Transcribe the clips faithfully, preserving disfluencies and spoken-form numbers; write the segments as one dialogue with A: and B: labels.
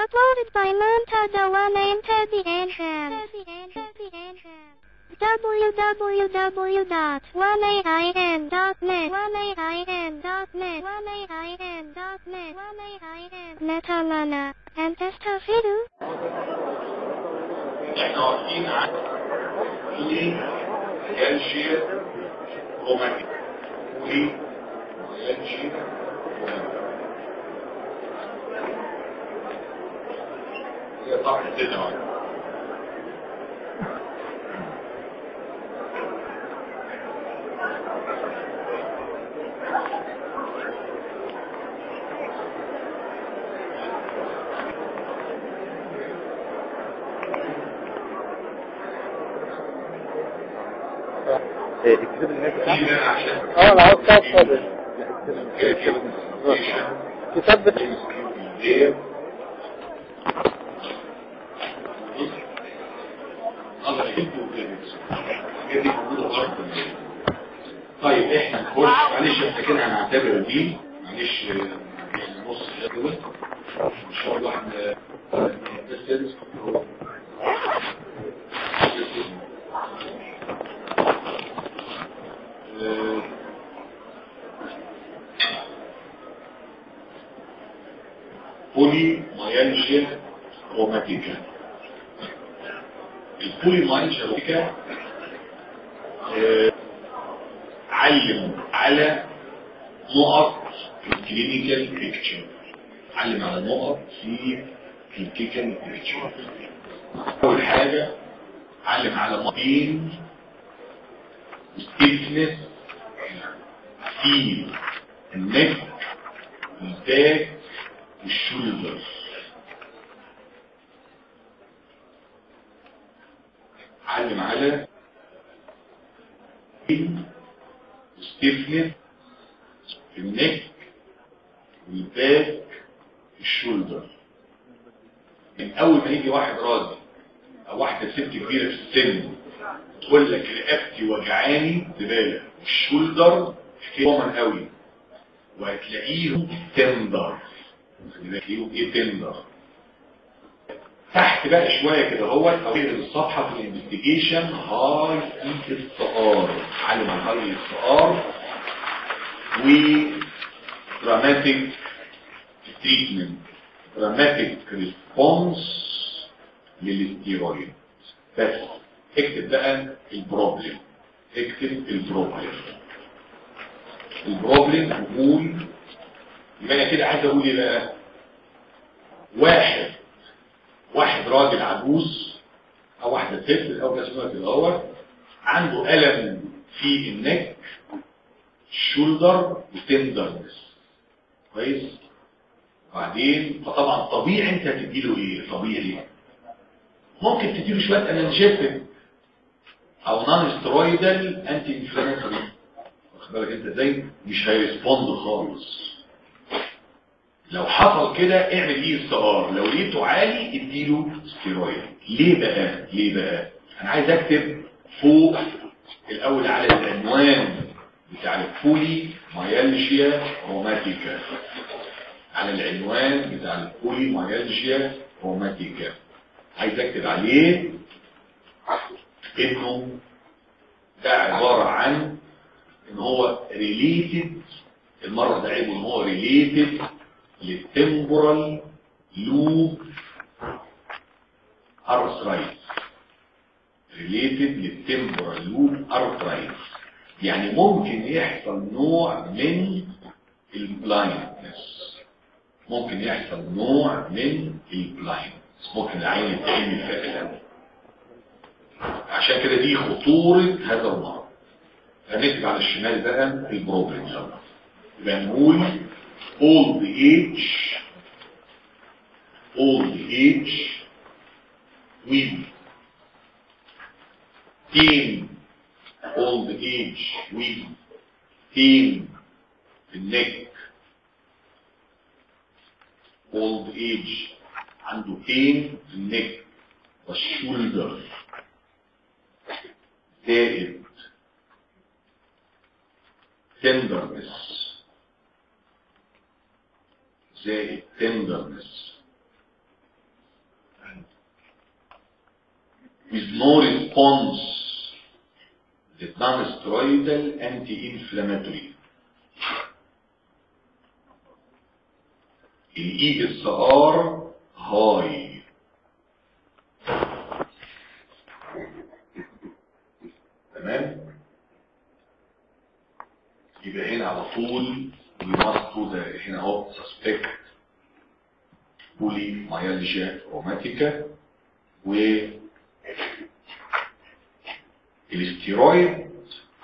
A: Uploaded by Montada and Teddy Anham. w w w dot one a i n dot net one a i n dot net one a i n dot net one a i n Netamana and Testafidu.
B: احنا واقفين على ينشئ روماني وينشئ هي طبعا الدنيا
C: اكتب الناس
B: اه
C: انا عاوز كتاب فاضي كتاب بت
B: طيب احنا نخش معلش احنا كده هنعتبر دي معلش نص الجدول ان شاء الله احنا بس بولي مايالجيا روماتيكا. البولي مايالجيا روماتيكا علم على نقط في الكلينيكال بيكتشر علم على نقط في الكلينيكال بيكتشر. اول حاجه علم على نقطين ستيفنس في النك والباك والشولدر. علم على ستيفنس في النك والباك والشولدر. من اول ما يجي واحد راجل او واحده ست كبيره في السن تقول لك رقبتي وجعاني زباله والشولدر كومن قوي وهتلاقيهم تندر. هتلاقيهم ايه تندر تحت بقى شويه كده هو او الصفحه في الانفستيجيشن هاي اي اس ار. علم على هاي اس ار و دراماتيك تريتمنت دراماتيك ريسبونس للستيرويد. بس اكتب بقى البروبلم اكتب البروبلم البروبلم وقول. يبقى انا كده عايز اقول ايه بقى؟ واحد واحد راجل عجوز او واحده ست او اسمها في الاول عنده الم في النك شولدر وتندرنس كويس. وبعدين فطبعا طبيعي انت هتديله ايه؟ طبيعي ممكن تديله شويه انالجيسيك او نون سترويدال انتي انفلاماتوري. واخد بالك انت ازاي؟ مش هيرسبوند خالص. لو حصل كده اعمل ايه الصغار. لو لقيته عالي اديله ستيرويد. ليه بقى؟ ليه بقى؟ انا عايز اكتب فوق الاول على العنوان بتاع البولي مايالجيا روماتيكا. على العنوان بتاع البولي مايالجيا روماتيكا عايز اكتب عليه انه ده عباره عن ان هو ريليتد. المره ده عيبه ان هو ريليتد للتمبورال لوب ارثرايتس. ريليتد للتمبورال لوب ارثرايتس يعني ممكن يحصل نوع من البلايندنس. ممكن يحصل نوع من البلايندنس. ممكن العين تعمل فعلا. عشان كده دي خطورة هذا المرض. هنكتب على الشمال بقى البروبلم يلا. يبقى نقول old age old age with pain old age with pain في النك. old age عنده pain في النك والشولدر زائد tenderness زائد tenderness with no response للنون-steroidal anti-inflammatory. الاي اس ار هاي. تمام؟ يبقى هنا على طول بيمصوا ده هنا اهو suspect بوليميالجيا روماتيكا. و الاستيرويد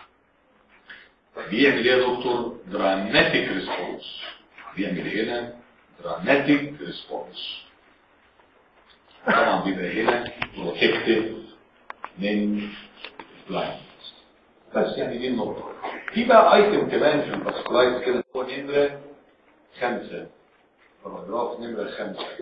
B: بيعمل ايه يا دكتور؟ دراماتيك ريسبونس. بيعمل هنا دراماتيك ريسبونس. طبعا بيبقى هنا بروتكتيف من بلايندنس. بس يعني دي النقطه. في بقى ايتم كمان في الباسكولايت كده هو نمره خمسه، باراجراف نمره خمسه.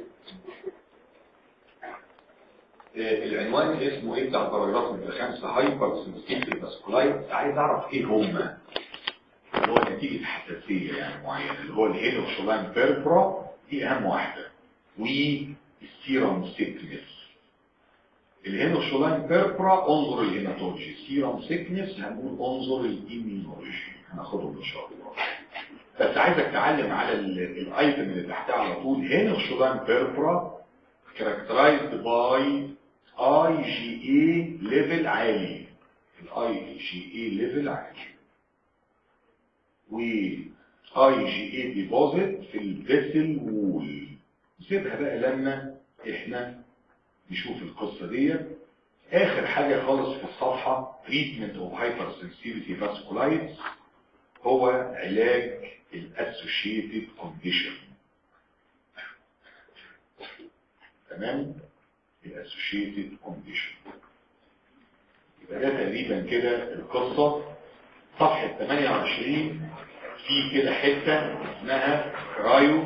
B: العنوان اسمه ايه بتاع الباراجراف نمره خمسه؟ هايبر سنسيتيف باسكولايت. عايز اعرف ايه هما، اللي هو نتيجه حساسيه يعني معينه، اللي هو الهينوشولاين بيربرا دي اهم واحده، والسيرم سيكنس. الهينوشولاين بيربرا انظر الهيماتولوجي، سيرم سيكنس هنقول انظر الايميونولوجي، هناخدهم ان شاء الله. بس عايزك تعلم على الايتم اللي تحتها على طول. هينوشولاين بيربرا characterized by اي جي اي ليفل عالي. الاي جي اي ليفل عالي و اي جي اي ديبوزيت في الفيسل وول. نسيبها بقى لما احنا نشوف القصه دي. اخر حاجه خالص في الصفحه treatment of hypersensitivity vasculitis هو علاج الاسوشيتد كونديشن. تمام؟ الاسوشيتد كونديشن. يبقى ده تقريبا كده القصه. صفحه ثمانية وعشرين في كده حته اسمها كرايو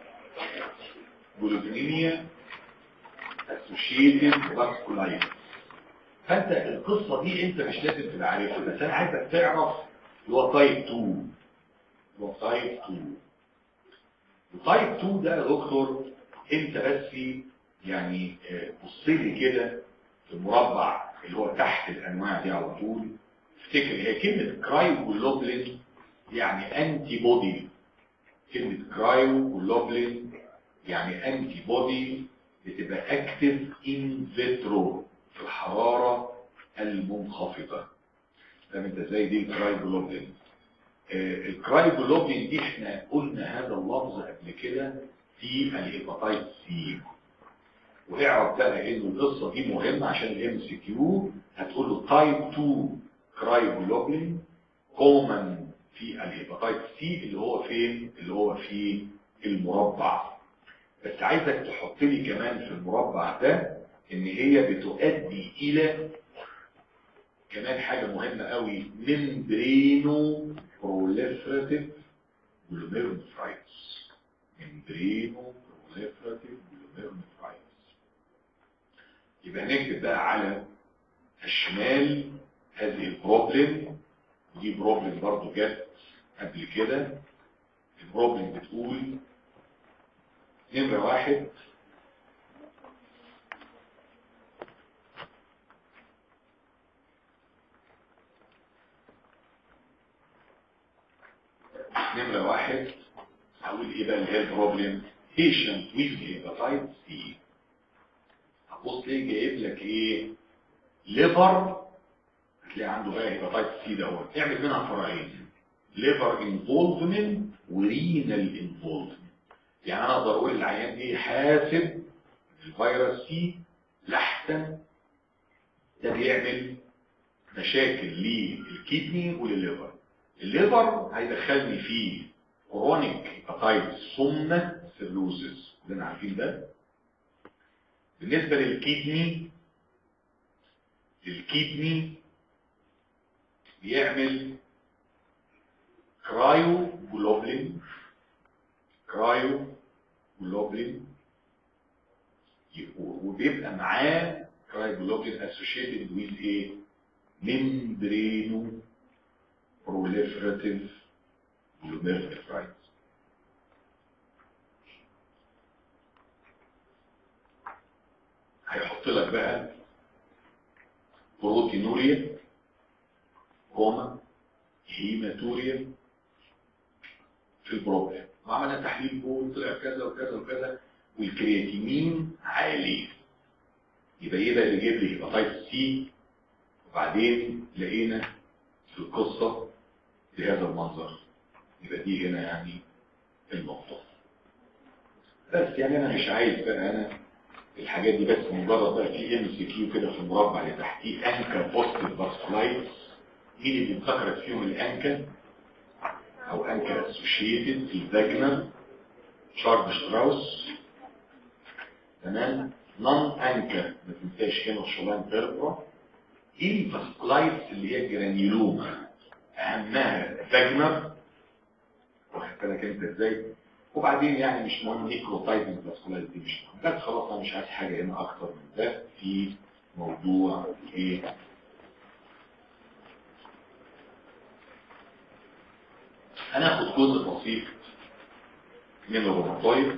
B: جلوبينيميا اسوشيتد فاسكولايتس. فانت القصه دي انت مش لازم تبقى عارفها، بس انا عايزك تعرف اللي هو تايب اتنين. اللي هو تايب اتنين. وتايب اتنين ده يا دكتور انت بس يعني بص لي كده في المربع اللي هو تحت الانواع دي على طول. افتكر هي كلمه كرايوجلوبولين يعني انتي بودي. كلمه كرايوجلوبولين يعني انتي بودي بتبقى اكتف ان فيترو في الحراره المنخفضه. فاهم انت ازاي دي الكرايوجلوبولين؟ آه الكرايوجلوبولين دي احنا قلنا هذا اللفظ قبل كده في الهيباتايتس سي. واعرف بقى انه القصه دي مهمه عشان الام سي كيو. هتقول له تايب اتنين كرايوجلوبولين كومن في الهيباتايتس سي اللي هو فين؟ اللي هو في المربع. بس عايزك تحط لي كمان في المربع ده ان هي بتؤدي الى كمان حاجه مهمه قوي، ممبرينو بروليفراتيف جلوميرولونيفرايتس. ممبرينو بروليفراتيف جلوميرولونيفرايتس. يبقى نكتب بقى على الشمال هذه البروبلم، ودي بروبلم برضو جت قبل كده. البروبلم بتقول نمرة واحد نمرة واحد هقول ايه بقى اللي هي البروبلم؟ patient with hepatitis C. هتبص ليه جايب لك ايه؟ ليفر. هتلاقي عنده بقى هيباتايتس سي دوت. اعمل منها فرعين، ليفر انفولفمنت ورينال انفولفمنت. يعني انا اقدر اقول للعيان ايه؟ حاسب الفيروس سي لحسن ده بيعمل مشاكل للكيدني وللليفر. الليفر هيدخلني فيه كرونيك هيباتايتس سمنه سيروزس، كلنا عارفين ده. بالنسبه للكيدني الكيدني بيعمل كرايو جلوبولين. كرايو جلوبولين وبيبقى معاه كرايو جلوبولين اسوشيتد ويز ايه؟ ممبرينو بروليفراتيف جلوميرولونيفرايتس. هيحط لك بقى بروتينوريا كوما هيماتوريا في البروبلم، وعملنا تحليل بول طلع كذا وكذا وكذا والكرياتينين عالي، يبقى ايه بقى اللي جاب لي هيباتايتس سي؟ وبعدين لقينا في القصه بهذا المنظر، يبقى دي هنا يعني النقطه. بس يعني انا مش عايز بقى انا الحاجات دي، بس مجرد بقى في ام سي كيو كده في المربع اللي تحتيه انكا بوستيف فاسكولايتس، مين اللي انتكرت فيهم الانكا او انكا اسوشيتد في الفاجنال شارب شتراوس، تمام. نون انكا ما تنساش هنا شولان بيربرا. ايه الفاسكولايتس اللي هي الجرانيولوما اهمها فاجنال، واخد بالك انت ازاي؟ وبعدين يعني مش مهم نيكروتايزنج فاسكولايتس دي مش مهم، بس خلاص انا مش عايز حاجه هنا اكتر من ده في موضوع ايه. هناخد جزء بسيط من الروماتويد.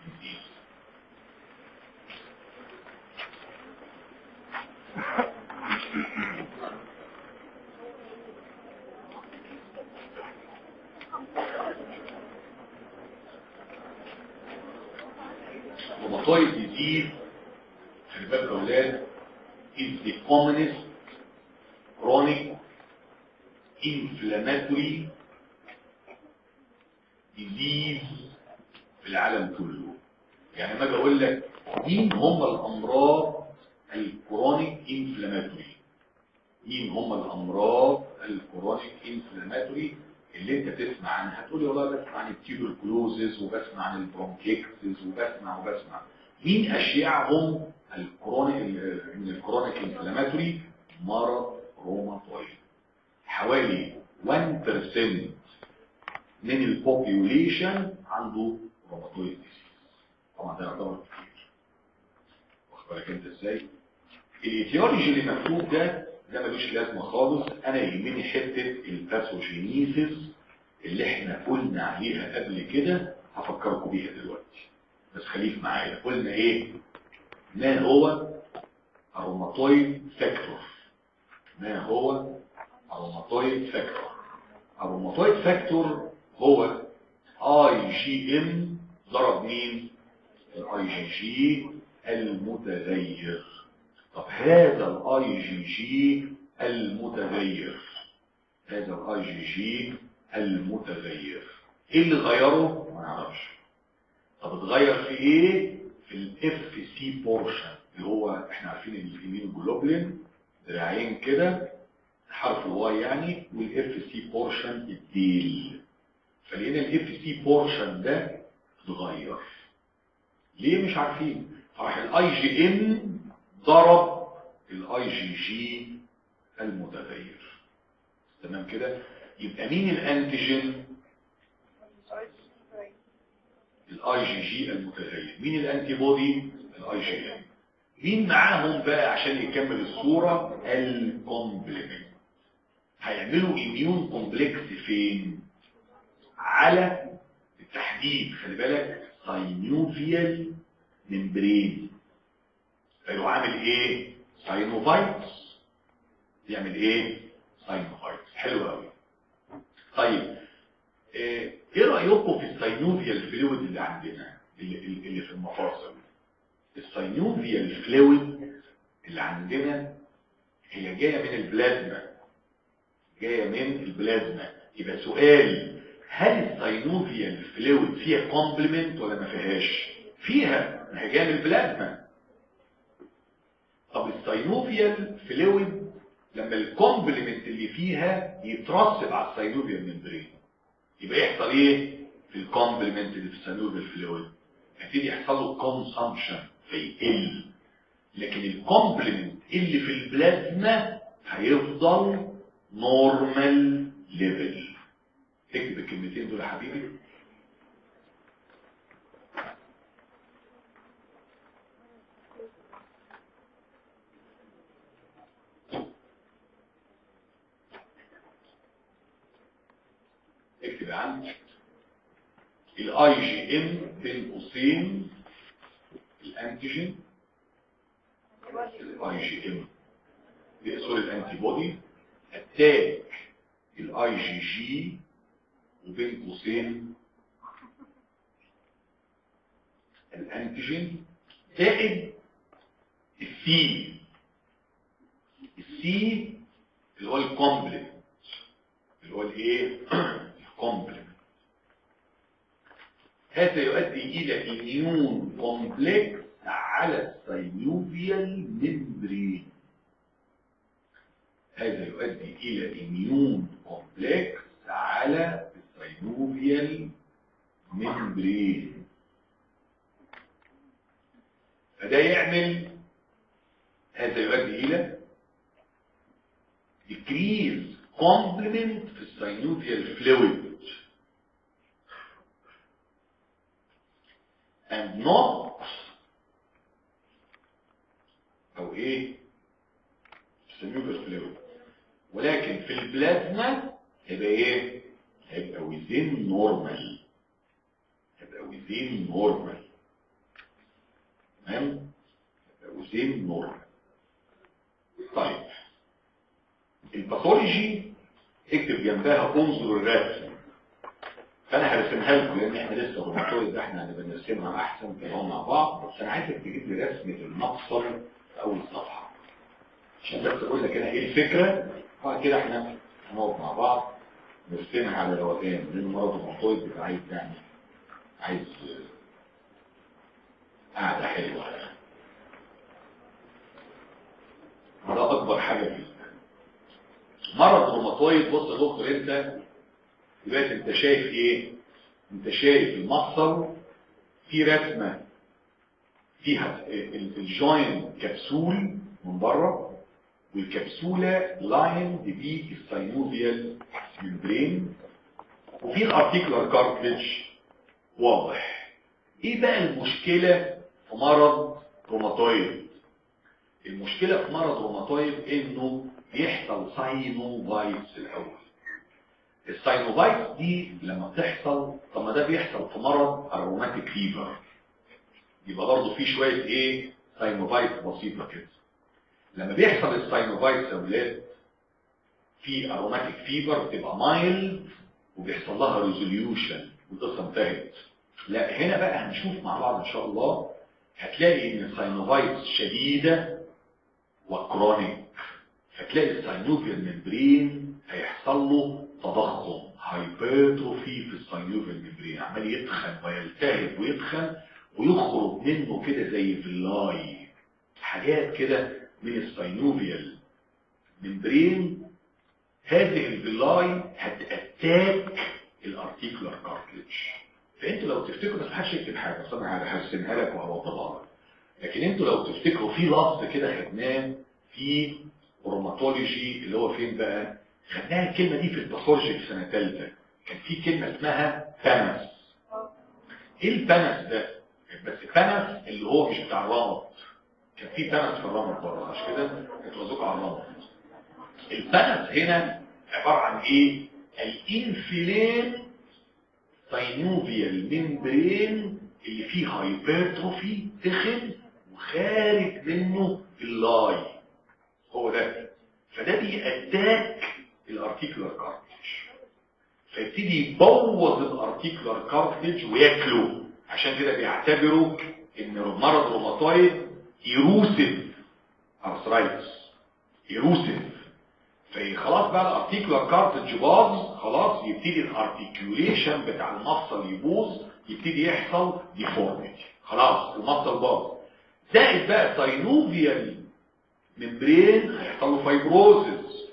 B: روماتويد disease خلي بالك يا اولاد is the commonest chronic inflammatory disease في العالم كله. يعني ما بقول لك مين هم الامراض الكرونيك انفلاماتوري، مين هم الامراض الكرونيك انفلاماتوري اللي انت تسمع عنها؟ هتقولي والله بسمع عن التيوبركلوزز وبسمع عن البرونكيكسس وبسمع وبسمع مين اشياعهم الكرونيك من الكرونيك انفلاماتوري؟ مرض روماتويد. حوالي واحد بالمية من البوبيوليشن عنده روماتويد ديزيز، طبعا ده يعتبر كتير، واخد بالك انت ازاي؟ الايتيولوجي اللي مكتوب ده ده ملوش لازمه خالص، انا يهمني حته الباثوجينيسيس اللي احنا قلنا عليها قبل كده، هفكركم بيها دلوقتي بس خليك معايا. قلنا ايه؟ ما هو الروماتويد فاكتور؟ ما هو الروماتويد فاكتور؟ الروماتويد فاكتور هو اي جي ام ضرب مين؟ الاي جي جي المتغير. طب هذا الاي جي جي المتغير، هذا الاي جي جي المتغير ايه اللي غيره؟ ما نعرفش. طب اتغير في ايه؟ في الاف سي بورشن اللي هو احنا عارفين ان الاميونوجلوبولين دراعين كده حرف الواي يعني، والاف سي بورشن الديل. فلقينا الاف سي بورشن ده اتغير ليه؟ مش عارفين. فراح الاي جي ام ضرب الاي جي جي المتغير، تمام كده؟ يبقى مين الانتيجين؟ الاي جي جي المتغير. مين الانتي بودي؟ الاي جي ام. مين معاهم بقى عشان يكمل الصوره؟ الكومبلمنت. هيعملوا اميون كومبلكس فين؟ على التحديد خلي بالك ساينوفيال ممبرين. فيروح عامل ايه؟ ساينوفايتس. يعمل ايه؟ ساينوفايتس. حلو قوي. طيب ايه رايكم في الساينوفيال فلويد اللي عندنا اللي, اللي في المفاصل؟ الساينوفيال فلويد اللي عندنا هي جايه من البلازما، جايه من البلازما. يبقى سؤال، هل الساينوفيال فلويد فيها كومبلمنت ولا ما فيهاش؟ فيها، ما هي جايه من البلازما. طب الساينوفيال فلويد لما الكومبلمنت اللي فيها يترسب على الساينوفيال ممبرين يبقى يحصل ايه في الكومبلمنت اللي في الساينوفيال فلويد؟ يبتدي يحصل له كونسامشن فيقل، لكن الكومبلمنت اللي في البلازما هيفضل نورمال ليفل. اكتب الكلمتين دول يا حبيبي. اكتب عندك الاي جي ام بين قوسين الانتيجين، الاي جي ام سوري الانتي بودي اتاك الاي جي جي وبين قوسين الانتيجين زائد السي. السي اللي هو الكومبلكس اللي هو الايه الكومبلكس. هذا يؤدي الى اميون كومبلكس على السينوفيال ممبرين. هذا يؤدي الى اميون كومبلكس على السينوفيال ممبرين. فده يعمل هذا يؤدي الى decrease complement في السينوفيال fluid and not او ايه synovial fluid، ولكن في البلازما هيبقى ايه؟ هيبقى within normal، هيبقى within normal. تمام؟ هيبقى within normal. طيب الباثولوجي اكتب جنبها انظر الرسم. فانا هرسمها لكم لان احنا لسه الروماتويد ده احنا هنبقى نرسمها احسن كده مع بعض، بس انا عايزك تجيب لي رسمه المفصل في اول صفحه عشان بس اقول لك انا ايه الفكره، وبعد كده احنا هنقعد مع بعض نرسمها على روقان، لان مرض الروماتويد بيبقى عايز يعني عايز قاعده حلوه. ده اكبر حاجه فيه مرض الروماتويد. بص يا دكتور انت دلوقتي انت شايف ايه؟ انت شايف المفصل في رسمه فيها الجوين كبسول من بره، والكبسوله لاين دي السينوفيال ممبرين، وفي الارتيكولار كارتليج واضح. ايه بقى المشكله في مرض روماتويد؟ المشكله في مرض روماتويد انه بيحصل ساينوفايتس الاول. الساينوفايتس دي لما بتحصل، طب ما ده بيحصل في مرض الروماتيك فيفر، يبقى برضه في شويه ايه ساينوفايتس بسيطه كده. لما بيحصل الساينوفايتس يا ولاد في اروماتيك فيفر بتبقى مايلد وبيحصل لها ريزوليوشن والقصه انتهت. لا هنا بقى هنشوف مع بعض ان شاء الله، هتلاقي ان الساينوفايتس شديده وكرونيك، فتلاقي الساينوفيال ممبرين هيحصل له تضخم، هايبرتروفي في الساينوفيال ممبرين، عمال يتخن ويلتهب ويتخن ويخرج منه كده زي فيلاي، حاجات كده من الساينوفيال ممبرين. هذه الفيلاي هتأتاك الارتيكولار كارتليج. فانتوا لو تفتكروا، بس محدش يكتب حاجه، بس انا هرسمها لك وهوضحها لك، لكن انتوا لو تفتكروا في لفظ كده خدناه في روماتولوجي اللي هو فين بقى؟ خدناها الكلمه دي في الباثولوجي في سنه ثالثه، كان في كلمه اسمها بانس. ايه البانس ده؟ بس بانس اللي هو مش بتاع الرمد، كان في بانس في الرمد بره مش كده؟ كانوا بيزوقوا على الرمد. البانس هنا عباره عن ايه؟ الانفلام ساينوفيال ممبرين اللي فيه هايبرتروفي تخن وخارج منه اللاي، هو ده. فده بيأتاك الارتيكولار كارتليج، فيبتدي يبوظ الارتيكولار كارتليج وياكله. عشان كده بيعتبروا ان مرض روماتويد ايروسيف ارثرايتس، ايروسيف. فخلاص بقى الارتيكولار كارتليج باظ، خلاص يبتدي الارتيكوليشن بتاع المفصل يبوظ، يبتدي يحصل ديفورميتي، خلاص المفصل باظ. زائد بقى ساينوفيال ممبرين هيحصل له فايبروزز،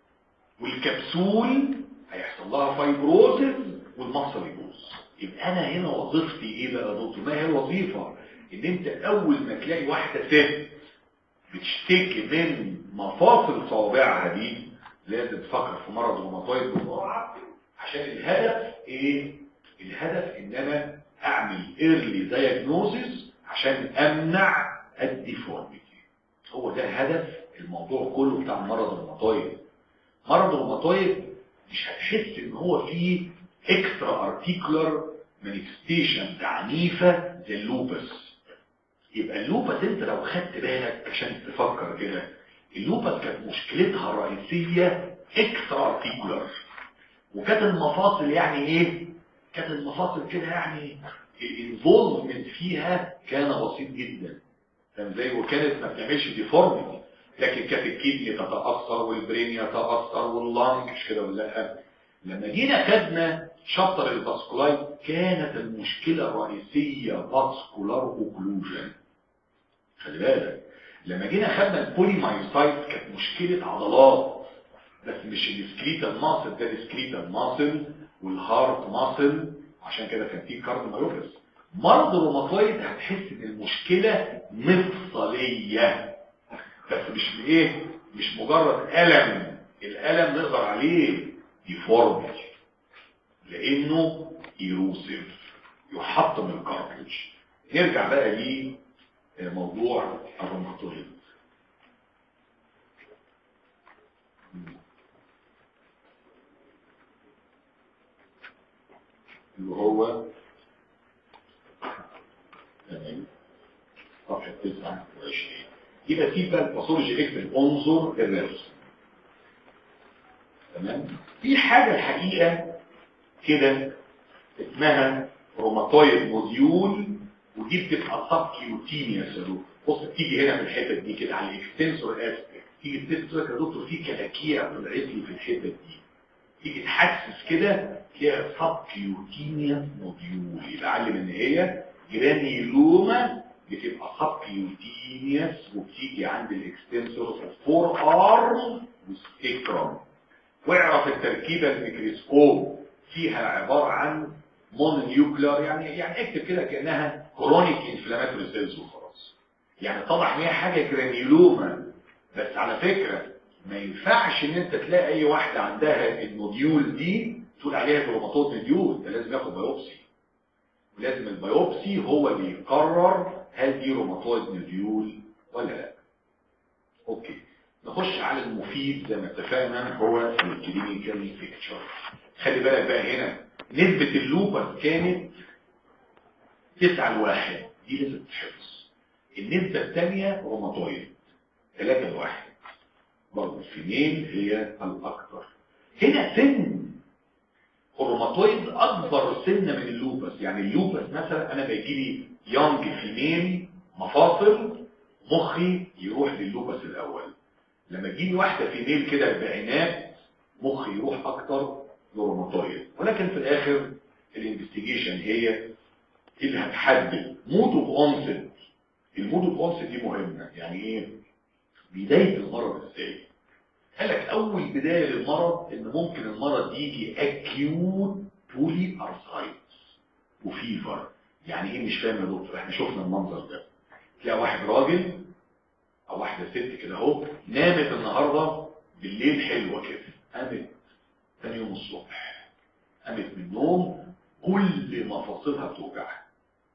B: والكبسول هيحصل لها فايبروزز والمفصل يبوظ. يبقى انا هنا وظيفتي ايه بقى يا دكتور؟ ما هي الوظيفه ان انت اول ما تلاقي واحده ست بتشتكي من مفاصل صوابعها دي لازم تفكر في مرض روماتويد بسرعه، عشان الهدف ايه؟ الهدف ان انا اعمل ايرلي دايجنوزيس عشان امنع الديفورميتي. هو ده هدف الموضوع كله بتاع مرض الروماتويد. مرض الروماتويد مش هتحس ان هو فيه اكسترا ارتيكولار مانيفستيشنز عنيفه زي اللوبس. يبقى اللوبس انت لو خدت بالك عشان تفكر كده، اللوبس كانت مشكلتها الرئيسيه اكسترا ارتيكولار، وكانت المفاصل يعني ايه؟ كانت المفاصل كده يعني الانفولفمنت فيها كان بسيط جدا، فاهم ازاي؟ وكانت ما بتعملش ديفورميتي، لكن كانت الكدني تتاثر والبرين يتاثر واللانج، مش كده ولا لا؟ لما جينا خدنا شابتر الفاسكولايت كانت المشكله الرئيسيه فاسكولار اوكلوجن. خلي بالك لما جينا خدنا البوليمايوسايت كانت مشكله عضلات، بس مش السكليتال ماسل، ده السكليتال ماسل والهارت ماسل، عشان كده كان في كارديومايوباثي. مرض الروماتويد هتحس ان المشكله مفصليه، بس مش ايه، مش مجرد الم، الالم نقدر عليه ديفورميتي لانه ايروسيف يحطم الكارتلج. نرجع بقى لموضوع الروماتويد. اللي هو تمام صفحه تسعة وعشرين. يبقى في بقى الباثولوجي اكتب انظر الرسم. تمام. في حاجه الحقيقه كده اسمها روماتويد موديول، ودي بتبقى سبكيوتينيوس. بص بتيجي هنا في الحته دي كده على الاكستنسور اسبكت، تيجي تكتب يا دكتور في كلاكيع طلعت لي في الحته دي، تيجي تحسس كده تلاقيها سبكيوتينيوس موديول، يبقى علم ان هي جرانيلوما بتبقى سبكيوتينيوس وبتيجي عند الاكستنسور فور ارم وسبيكترم. واعرف التركيبه الميكروسكوب فيها عباره عن مونونيوكلر، يعني يعني اكتب كده كانها كرونيك انفلاماتوري سيلز وخلاص. يعني طبعا ان هي حاجه جرانيولوما، بس على فكره ما ينفعش ان انت تلاقي اي واحده عندها النوديول دي تقول عليها روماتويد نوديول، ده لازم ياخد بايوبسي، ولازم البايوبسي هو اللي يقرر هل دي روماتويد نوديول ولا لا. اوكي نخش على المفيد زي ما اتفقنا هو الكلينيكال بيكتشر. خلي بالك بقى هنا نسبة اللوبس كانت تسعة لواحد، دي لازم تتحفظ. النسبة الثانية روماتويد ثلاثة لواحد، برضه الفيميل هي الأكثر. هنا سن الروماتويد أكبر سن من اللوبس، يعني اللوبس مثلا أنا بيجي لي يونج فيميل مفاصل مخي يروح لللوبس الأول، لما تجيني واحدة فيميل كده البعينات مخي يروح أكتر للروماتويد. ولكن في الآخر الانفستيجيشن هي اللي هتحدد مود اوف اونست. المود اوف اونست دي مهمه، يعني ايه بدايه المرض ازاي؟ قال لك اول بدايه للمرض ان ممكن المرض يجي اكيوت بولي ارثرايتس وفيفر. يعني ايه مش فاهم يا دكتور؟ احنا شفنا المنظر ده، تلاقي واحد راجل او واحده ست كده اهو نامت النهارده بالليل حلوه كده، قامت ثاني يوم الصبح قامت من النوم كل مفاصلها بتوجعها،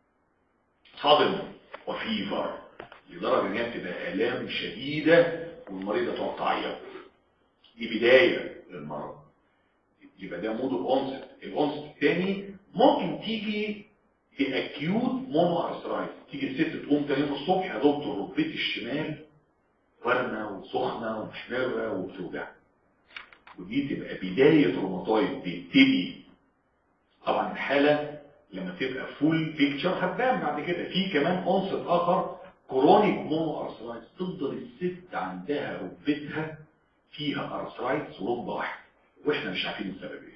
B: صدمه وفيفر لدرجه ان هي بتبقى الام شديده والمريضه تقعد تعيط. دي بدايه للمرض، يبقى ده مود الاونست. الاونست الثاني ممكن تيجي في اكيوت مونو ارثرايتس، تيجي الست تقوم تاني يوم الصبح يا دكتور ركبتي الشمال ورمه وسخنه ومحمره وبتوجع، ودي تبقى بدايه روماتويد بيبتدي. طبعا الحاله لما تبقى فول بيكتشر هتبان بعد كده. في كمان اونست اخر كرونيك مونو ارثرايتس، تفضل الست عندها ركبتها فيها ارثرايتس وركبه واحده واحنا مش عارفين السبب ايه.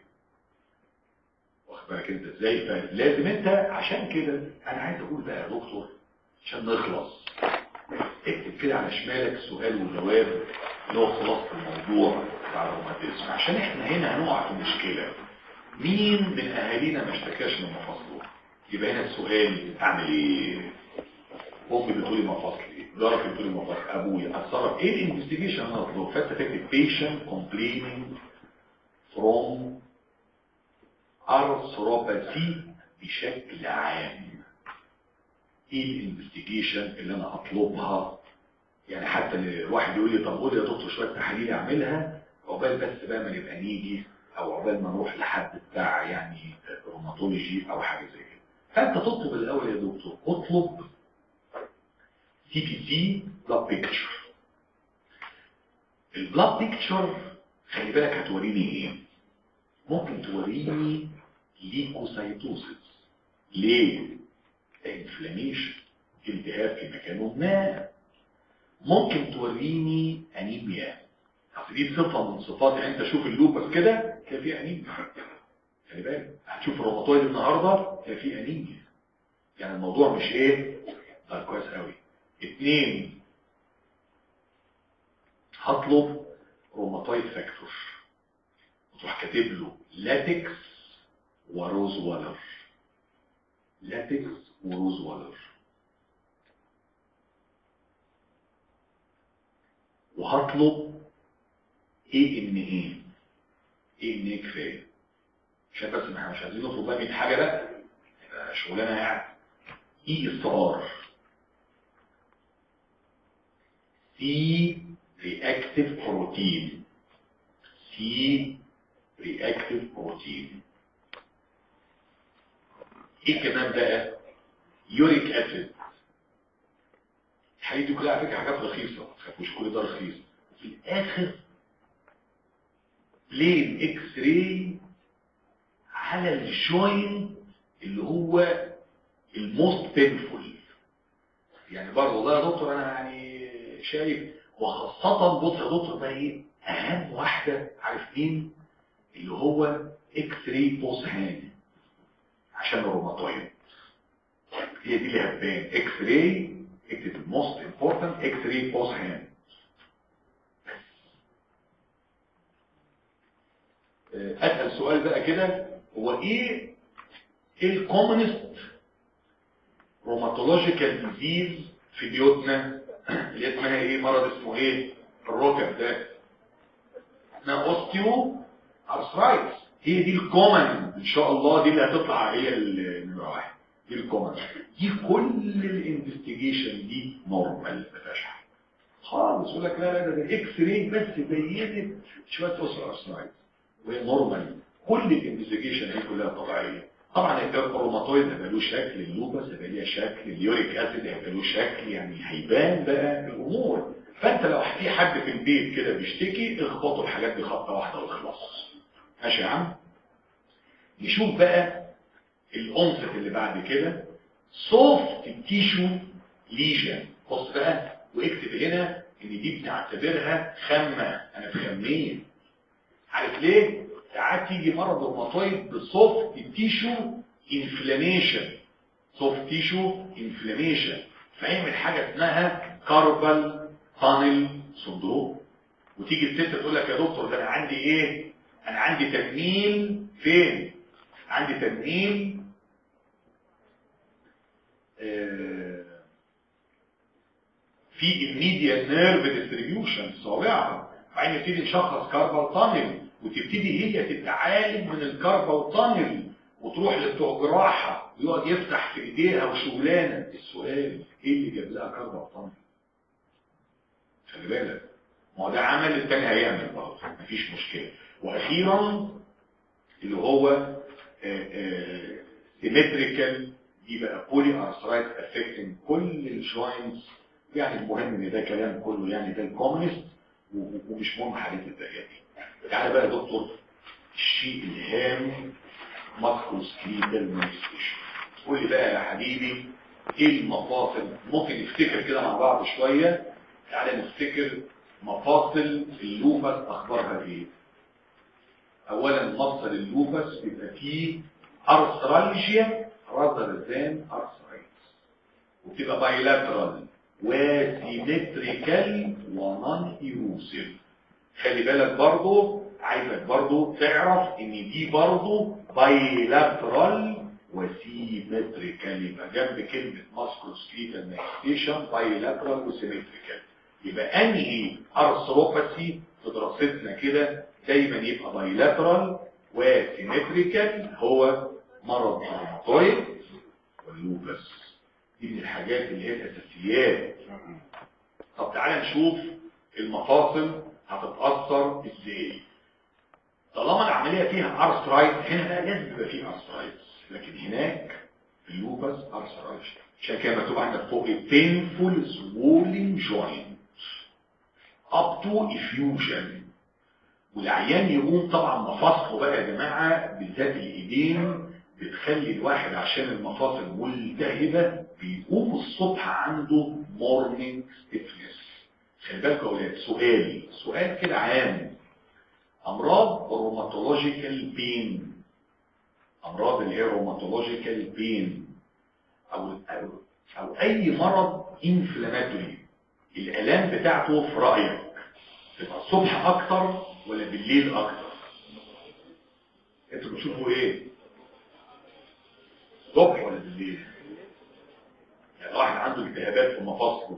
B: واخد بالك انت ازاي؟ فلازم انت عشان كده انا عايز اقول بقى يا دكتور عشان نخلص اكتب كده على شمالك سؤال وجواب اللي هو خلاصه الموضوع بتاع الروماتيزم، عشان احنا هنا هنقع في مشكله. مين من اهالينا ما اشتكاش من مفاصله؟ يبقى هنا السؤال اعمل ايه؟ امي بتقولي مفاصلي، جارتي بتقولي مفاصل، ابويا، اتصرف ايه؟ الانفستيجيشن هنطلب فانت تكتب patient complaining from arthropathy بشكل عام. ايه الانفستيجيشن اللي انا اطلبها؟ يعني حتى الواحد يقول لي طب قول يا دكتور شويه تحاليل اعملها عقبال بس بقى ما نبقى نيجي او عقبال ما نروح لحد بتاع يعني روماتولوجي او حاجه زي كده. فانت تطلب الاول يا دكتور، اطلب سي بي سي بلاد بيكتشر. البلاد بيكتشر خلي بالك هتوريني ايه؟ ممكن توريني ليكوسايتوسيس. ليه؟ انفلاميشن، التهاب في مكانه ما. ممكن توريني انيميا، اصل دي صفه من صفات. يعني انت شوف اللوبس كده تلاقي فيه انيميا، خلي بالك. هتشوف الروماتويد النهارده تلاقي فيه انيميا. يعني الموضوع مش ايه؟ ده كويس قوي. اتنين، هطلب روماتويد فاكتور وتروح كاتب له لاتكس وروز والر. لاتكس وروز والر. وهطلب ايه ان ايه ايه ان ايه كفايه، عشان بس ما احنا مش عايزين نطلب بقى مية حاجه، لا يبقى شغلانه يعني. اي اس ار، سي رياكتيف بروتين، سي رياكتيف بروتين. ايه كمان بقى؟ يوريك اسيد. الحاجات دي كلها على فكره حاجات رخيصه، ما تخافوش كل ده رخيص. وفي الاخر بلين اكس راي على الجوينت اللي هو الموست بينفول. يعني برضه والله يا دكتور انا يعني شايف، وخاصه بص يا دكتور بقى ايه اهم واحده عارف مين؟ اللي هو اكس راي بوست هاند عشان الروماتويد. هي دي اللي هتبان اكس راي. اكتب الموست امبورتنت اكس راي بوست هاند. اسال سؤال بقى كده، هو ايه الكومنست روماتولوجيكال ديزيز في بيوتنا اللي اسمها ايه؟ مرض اسمه ايه الركب ده؟ اسمها اوستيو ارثرايتس. هي دي الكومن ان شاء الله، دي اللي هتطلع هي النمره واحد. دي الكومن. دي كل الانفستيجيشن دي نورمال ما فيهاش حاجه خالص. يقول لك لا لا ده الاكس راي بس بينت شويه اوستيو ارثرايتس وهي نورمال. كل الانفستيجيشن دي كلها طبيعيه. طبعا الروماتويد هيبقى له شكل، اللوبس هيبقى ليه شكل، اليوريك اسيد هيبقى له شكل، يعني هيبان بقى الامور. فانت لو في حد في البيت كده بيشتكي اخبطوا الحاجات دي خبطه واحده وخلاص. ماشي يا عم؟ نشوف بقى الانصت اللي بعد كده، سوفت تيشو ليجن. بص بقى واكتب هنا ان دي بنعتبرها خامه، انا في خاميه. عارف ليه؟ ساعات يجي مرض روماتويد بسوفت تيشو انفلاميشن. سوفت تيشو انفلاميشن فيعمل حاجه اسمها كاربال تانل سندروم. وتيجي الست تقول لك يا دكتور ده انا عندي ايه؟ انا عندي تنميل فين؟ عندي تنميل آه في الميديا نيرف ديستريبيوشن صابعها. بعدين نبتدي نشخص كاربال تانل، وتبتدي هي تتعالج من الكاربال تانل وتروح لبتوع جراحه ويقعد يفتح في ايديها وشغلانه. السؤال ايه اللي جاب لها كاربال تانل؟ خلي بالك، ما هو ده عمل التاني هيعمل برضه مفيش مشكله. واخيرا اللي هو سيمتريكال، دي بقى بولي ارثرايت افكتنج كل الجوينتس. يعني المهم ان ده كلام كله يعني ده الكومنست، ومش مهم حاجات الباقيه دي. تعالى بقى يا دكتور الشيء الهام، ماسكوسكليتال مانيفستيشن. قول لي بقى يا حبيبي ايه المفاصل؟ ممكن نفتكر كده مع بعض شويه. تعالى نفتكر مفاصل اللوبس اخبارها ايه. اولا مفصل اللوبس بيبقى فيه ارثرالجيا rather than arthritis، وبتبقى بايلاترال وسيمتريكال ونون ايروسيف. خلي بالك برضو، عايزك برضو تعرف ان دي برضو بايلاترال وسيمتريكال. يبقى جنب كلمه ماسكولوسكليتال مانيفستيشن بايلاترال وسيمتريكال. يبقى انهي ارثروباثي في دراستنا كده دايما يبقى بايلاترال وسيمتريكال، هو مرض الروماتويد واللوبس. دي من الحاجات اللي هي الاساسيات. طب تعالى نشوف المفاصل هتتاثر ازاي. طالما العمليه فيها ارثرايت، هنا لازم يبقى فيه ارثرايت، لكن هناك في اللوبس ارثرايت. عشان كده مكتوب عندك فوق painful swollen joint. up to effusion. والعيان يقوم طبعا مفاصله بقى يا جماعه بالذات الايدين بتخلي الواحد عشان المفاصل ملتهبه بيقوم الصبح عنده مورنينج ستيفنس. خلي بالك يا اولاد، سؤال سؤال كده عام، امراض روماتولوجيكال بين، امراض اللي هي روماتولوجيكال بين او او, أو اي مرض انفلاماتوري، الالام بتاعته في رايك تبقى الصبح اكتر ولا بالليل اكتر؟ انتوا بتشوفوا ايه؟ الصبح ولا بالليل؟ يعني واحد عنده التهابات في مفاصله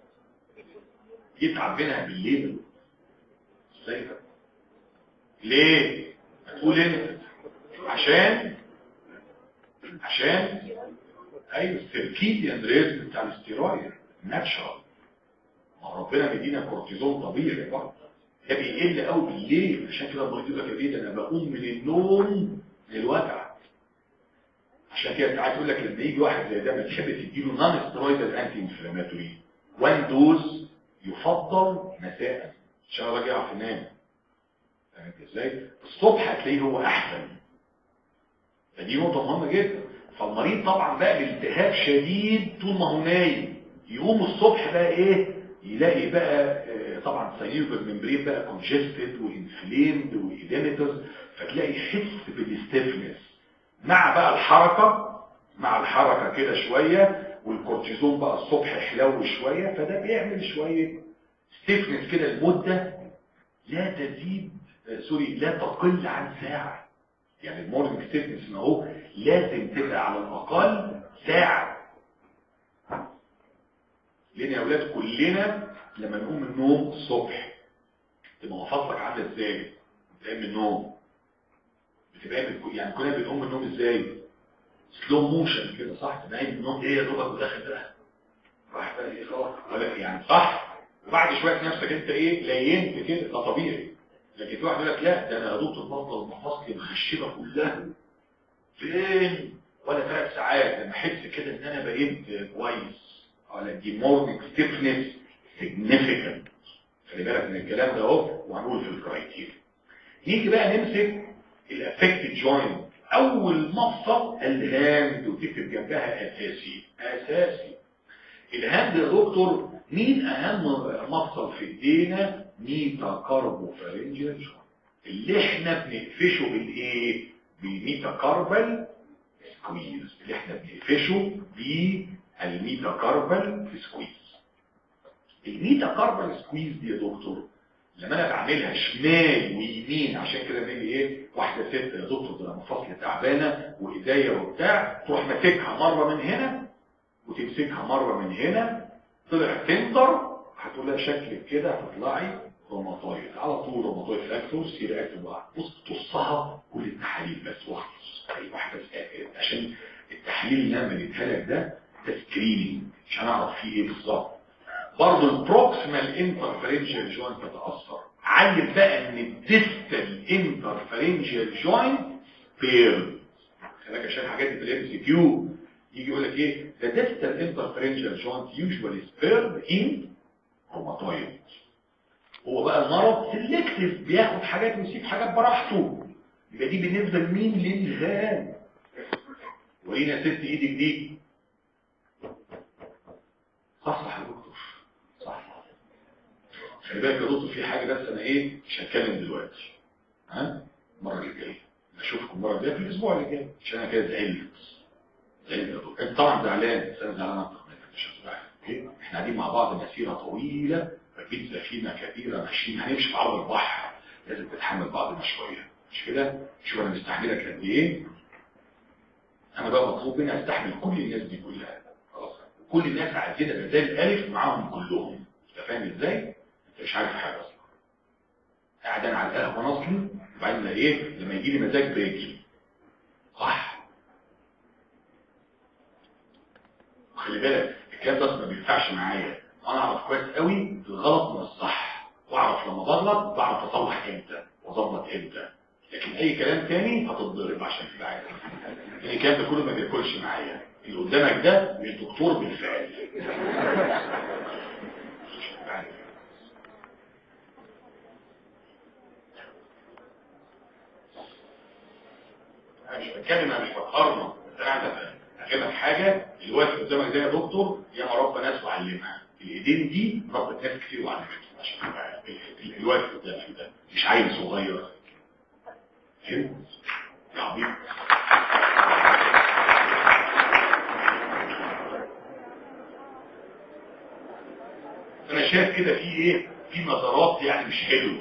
B: يتعب منها بالليل ازاي؟ ليه؟ هتقول انت عشان عشان ايوه السيركيديان ريزم بتاع الاستيرويد ناتشرال، ما ربنا مدينا كورتيزون طبيعي برضه، ده بيقل قوي بالليل. عشان كده المريض يقول لك ايه ده انا بقوم من النوم للوجع. عشان كده عايز اقول لك لما يجي واحد زي ده بتحب تديله نون ستيرويدال انتي انفلاماتوري وان دوز يفضل مساء عشان الراجل يعرف ينام. فهمت ازاي؟ الصبح هتلاقيه هو احسن. فدي نقطه مهمه جدا. فالمريض طبعا بقى الالتهاب شديد طول ما هو نايم، يقوم الصبح بقى ايه؟ يلاقي بقى طبعا سيليوبر ممبرين بقى كونجستد وانفليمد وايديمترز، فتلاقي يحس بالستيفنس مع بقى الحركه، مع الحركه كده شويه، والكورتيزون بقى الصبح يحلو شويه، فده بيعمل شويه ستيفنس كده لمده لا تزيد سوري لا تقل عن ساعه. يعني المورنينج ستيفنس اهو لازم تبقى على الاقل ساعه. لان يا اولاد كلنا لما نقوم من النوم الصبح تبقى مفاصلك عامله ازاي؟ بتقوم من النوم بتبقى يعني كلنا بنقوم من النوم ازاي؟ سلو موشن كده صح؟ تبقى من النوم ايه يا دوبك وداخل بقى راح بقى ايه خلاص ولا يعني صح؟ وبعد شويه نفسك انت ايه لينت كده، ده طبيعي. لكن في واحد يقول لك لا ده انا هدوت البطه مفاصلي مخشبه كلها فين ولا ثلاث ساعات لما احس كده ان انا بقيت كويس على دي مورنينج ستيفنس سيجنيفيكانت. خلي بالك من الكلام ده اهو وهنقول في الكرايتيريا. نيجي بقى نمسك الافكتد جوينت. اول مفصل الهاند وتكتب جنبها اساسي اساسي. الهاند يا دكتور مين اهم مفصل في ايدينا؟ ميتاكاربوفارنجيال جوينت اللي احنا بنقفشه بالايه؟ بالميتاكاربال سكويز، اللي احنا بنقفشه بالميتاكاربال سكويز. الميتاكاربال سكويز دي يا دكتور لما انا بعملها شمال ويمين، عشان كده بيجي ايه واحده ست يا دكتور ده مفاصل تعبانه وايديا وبتاع، تروح ماسكها مره من هنا وتمسكها مره من هنا، طلع تنتر هتقول لها شكلك كده هتطلعي روماتويد على طول، روماتويد فاكتور سير اكتب واحد. بص تصها كل التحاليل بس واخلص اي واحده عشان التحليل اللي انا مديتها لك ده ده سكريننج عشان اعرف فيه ايه بالظبط. برضه البروكسيمال انترفرنجيال جوينت تتاثر. علم بقى ان الديستال انترفرنجيال جوينت بير. خليك عشان حاجات في الام سي كيو يجي يقول لك ايه the distal interpharyngeal joint usually spared in rheumatoid. هو بقى المرض سيلكتيف بياخد حاجات ويسيب حاجات براحته. يبقى دي بالنسبه لمين؟ للهام. ورينا ست ايدك دي صح صح يا دكتور صح. خلي بالك يا دكتور في حاجه بس انا ايه مش هتكلم دلوقتي، ها المره اللي جايه اشوفكم المره الجايه في الاسبوع اللي جاي عشان انا كده زعلت زعلت يا دكتور. انت طبعا زعلان بس انا زعلان اكتر منك مش هتزعل. اوكي احنا قاعدين مع بعض مسيره طويله اكيد سفينه كبيره ماشيين هنمشي في عرض البحر، لازم تتحمل بعضنا شويه مش كده؟ شوف انا مستحملك قد ايه. انا بقى مطلوب مني استحمل كل الناس دي كلها خلاص. كل الناس عايزين ابقى زي الالف معاهم كلهم. انت فاهم ازاي؟ انت مش عارف حاجه اصلا. قاعد انا على القهوه نصلي وبعدين ايه لما يجي لي مزاج باجي صح. خلي بالك الكلام ده ما بينفعش معايا، انا اعرف كويس قوي الغلط من الصح، واعرف لما بغلط بعرف اصلح امتى واظبط امتى. لكن اي كلام تاني هتتضرب عشان تبقى عارف. يعني الكلام ده كله ما بياكلش معايا. اللي قدامك ده مش دكتور بالفعل. بتكلم انا مش بتهرب، بس انا عايز افهمك حاجه. الوقت قدامك ده يا دكتور يا ما رب ناس وعلمها، الايدين دي ربت ناس كتير وعلمتها عشان تبقى الوقت قدامك ده مش عيل صغير. فهمت يا عبيط؟ انا شايف كده في ايه، في نظرات يعني مش حلوه.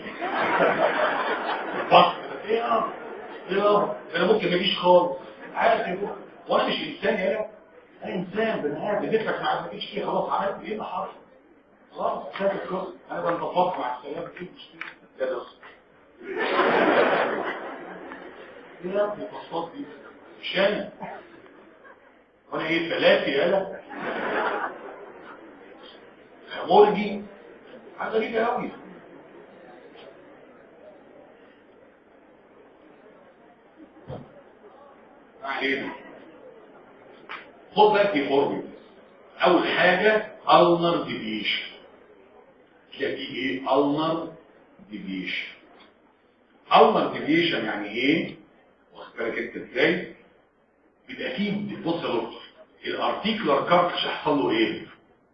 B: بص ايه يا ايه انا ممكن ما اجيش خالص عادي، وانا مش انسان يا انا انسان بني ادم دفعت مع ما جيتش فيه خلاص، عملت ايه اللي حصل؟ خلاص سابت القصه، انا بنتفق مع السلام ايه المشكله؟ ده بس ايه يا ابني البساط دي؟ مش انا وانا ايه فلاتي يالا مرجي حاجه غريبه قوي. علينا خد بقى ديفورميتي. اول حاجه ulnar deviation، تلاقي ايه ulnar deviation. ulnar deviation يعني ايه؟ واخد بالك انت ازاي؟ بيبقى فيه بص يا دكتور الارتيكولار كارتج هيحصل له ايه؟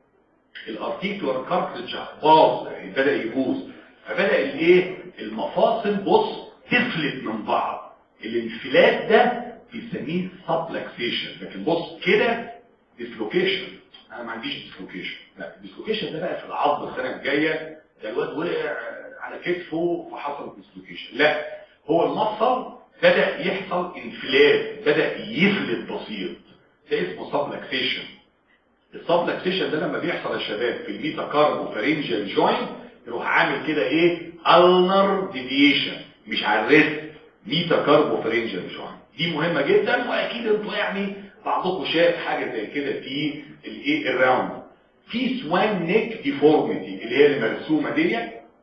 B: الارتيكولار كارتج باظ يعني بدا يبوظ، فبدا الايه؟ المفاصل بص تفلت من بعض. الانفلات ده بيسميه سبلكسيشن، لكن بص كده ديسلوكيشن. انا ما عنديش ديسلوكيشن، لا الديسلوكيشن ده بقى في العظم السنه الجايه، ده الواد وقع على كتفه فحصل ديسلوكيشن. لا هو المفصل بدا يحصل انفلات، بدا يفلت بسيط، ده اسمه سبلكسيشن. السبلكسيشن ده لما بيحصل يا شباب في الميتاكاربو فارنجيال جوينت يروح عامل كده ايه؟ ulnar deviation، مش على الريست، ميتاكاربو فارنجيال جوينت. دي مهمه جدا، واكيد انتوا يعني بعضكم شاف حاجه زي كده في الايه الراوند. في سوان نيك ديفورميتي اللي هي اللي مرسومه دي،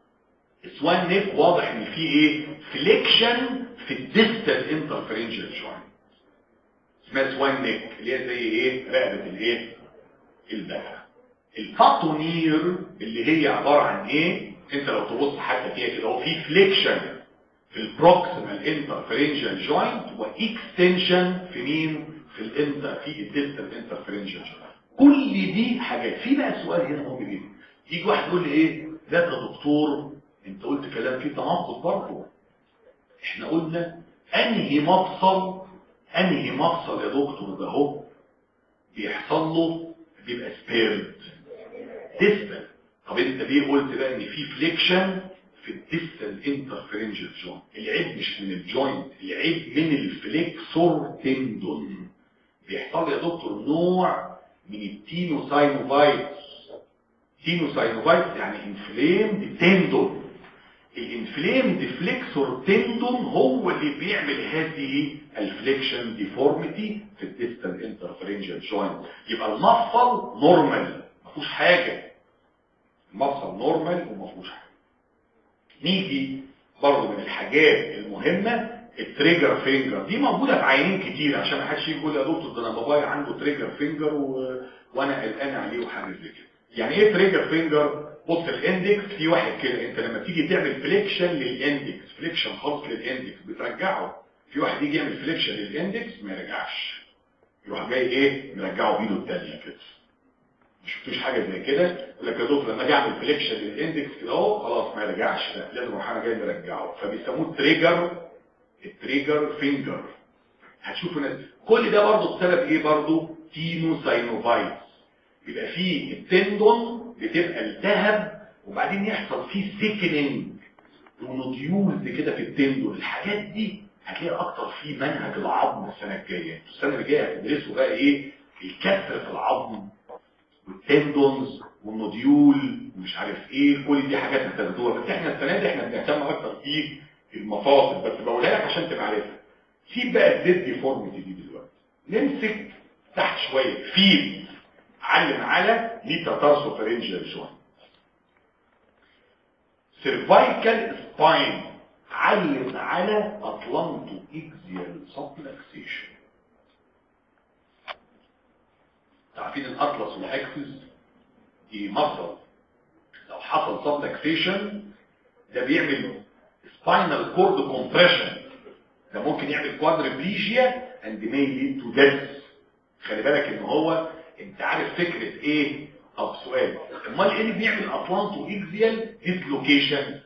B: سوان نيك واضح ان في ايه؟ فليكشن في الديستال انترفرنجيال جوينت، اسمها سوان نيك اللي هي زي ايه؟ رقبه الايه؟ البقره. الباتونير اللي هي عباره عن ايه؟ انت لو تبص حتى فيها كده هو في فليكشن في البروكسيمال انترفرنجيال جوينت واكستنشن في مين؟ في الانتر في الديستال انترفرنجيال جوينت. كل دي حاجات. في بقى سؤال هنا مهم جدا، يجي واحد يقول لي ايه؟ لا يا دكتور انت قلت كلام فيه تناقض برضه. احنا قلنا انهي مفصل انهي مفصل يا دكتور ده اهو بيحصل له بيبقى سبيرد ديستال. طب انت ليه قلت بقى ان في فليكشن في الديستال انترفرنجيال جوينت؟ العيب مش من الجوينت، العيب من الفليكسور تندون. بيحصل يا دكتور نوع من التينوساينوفايتس. تينوساينوفايتس يعني انفليمد تندون. الانفليمد فليكسور تندون هو اللي بيعمل هذه الفليكشن ديفورميتي في الديستال انترفرنجيال جوينت. يبقى المفصل نورمال ما فيهوش حاجه، المفصل نورمال وما فيهوش حاجه. نيجي برضه من الحاجات المهمه التريجر فينجر، دي موجوده في عينين كتير عشان ما حدش يجي يقول يا دكتور ده انا بابايا عنده تريجر فينجر و... وانا قلقان عليه وحاجه زي كده. يعني ايه تريجر فينجر؟ بص الاندكس في واحد كده، انت لما تيجي تعمل فليكشن للاندكس، فليكشن خالص للاندكس بترجعه، في واحد يجي يعمل فليكشن للاندكس ما يرجعش، يروح جاي ايه؟ مرجعه بايده الثانيه كده. ما شفتوش حاجه زي كده؟ يقول لك يا دكتور لما اجي اعمل فليكشن للاندكس كده اهو خلاص ما يرجعش، لا لازم اروح انا جاي مرجعه، فبيسموه تريجر التريجر فينجر. هتشوفوا ناس كل ده برضه بسبب ايه؟ برضه تينوساينوفايتس. يبقى فيه التندون بتبقى التهب وبعدين يحصل فيه سيكنينج ونوديولز كده في التندون. الحاجات دي هتلاقي اكتر في منهج العظم السنه الجايه. السنه اللي جايه هتدرسوا بقى ايه؟ الكسر في العظم والتندونز والنوديول ومش عارف ايه، كل دي حاجات هتاخدوها. بس احنا السنه دي احنا بنهتم اكتر في المفاصل، بس بقولها لك عشان تبقى عارفها. سيب بقى الزد ديفورميتي دي دلوقتي، نمسك تحت شويه في علم على ميتاتارسوفارنجيال جوينت. سيرفايكال سباين علم على اطلانتو اكزيال سبلكسيشن. عارفين الاطلس والاكسس دي مفصل، لو حصل سبلكسيشن ده بيعمل سباينال كورد كومبريشن، ده ممكن يعمل كوادربليجيا and may lead to death. خلي بالك ان هو انت عارف فكره ايه؟ طب سؤال، امال ايه اللي بيعمل اتلانتو اكزيال ديسلوكيشن؟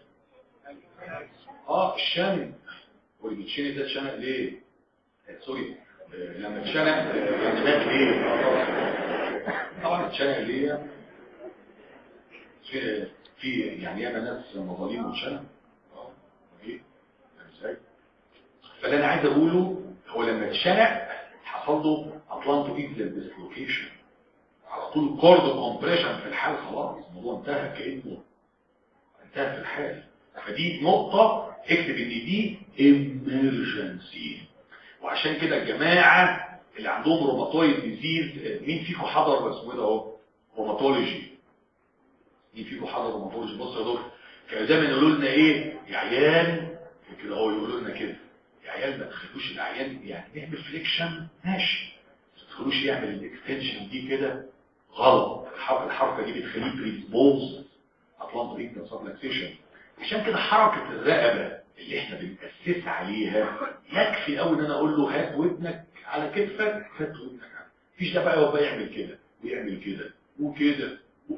B: اه الشنق. هو اللي بيتشنق ده اتشنق ليه؟ سوري آه لما اتشنق آه يعني مات ليه؟ طبعا اتشنق ليه؟ في في يعني ياما ناس مظالم واتشنق. اه ايه؟ ازاي؟ فاللي انا عايز اقوله هو لما اتشنق حصل له اتلانتو اكزيال ديسلوكيشن، على طول كورد كومبريشن في الحال، خلاص الموضوع انتهى كأنه انتهى في الحال. فدي نقطة اكتب ان دي emergency. وعشان كده الجماعة اللي عندهم روماتويد ديزيز، مين فيكم حضر اسمه ده اهو روماتولوجي؟ مين فيكم حضر روماتولوجي؟ بص يا دكتور كانوا دايما يقولوا لنا ايه يا عيال كده، هو يقولوا لنا كده يا عيال ما تخلوش العيان يعني يعمل فليكشن ماشي، ما تخلوش يعمل الاكستنشن دي كده غلط، الحركه دي بتخليه بريسبوز اتلانتو اكزيال سبلكسيشن. عشان كده حركه الرقبه اللي احنا بنأسس عليها يكفي قوي ان انا اقول له هات ودنك على كتفك، هات ودنك على مفيش ده بقى يبقى يعمل كده ويعمل كده وكده و...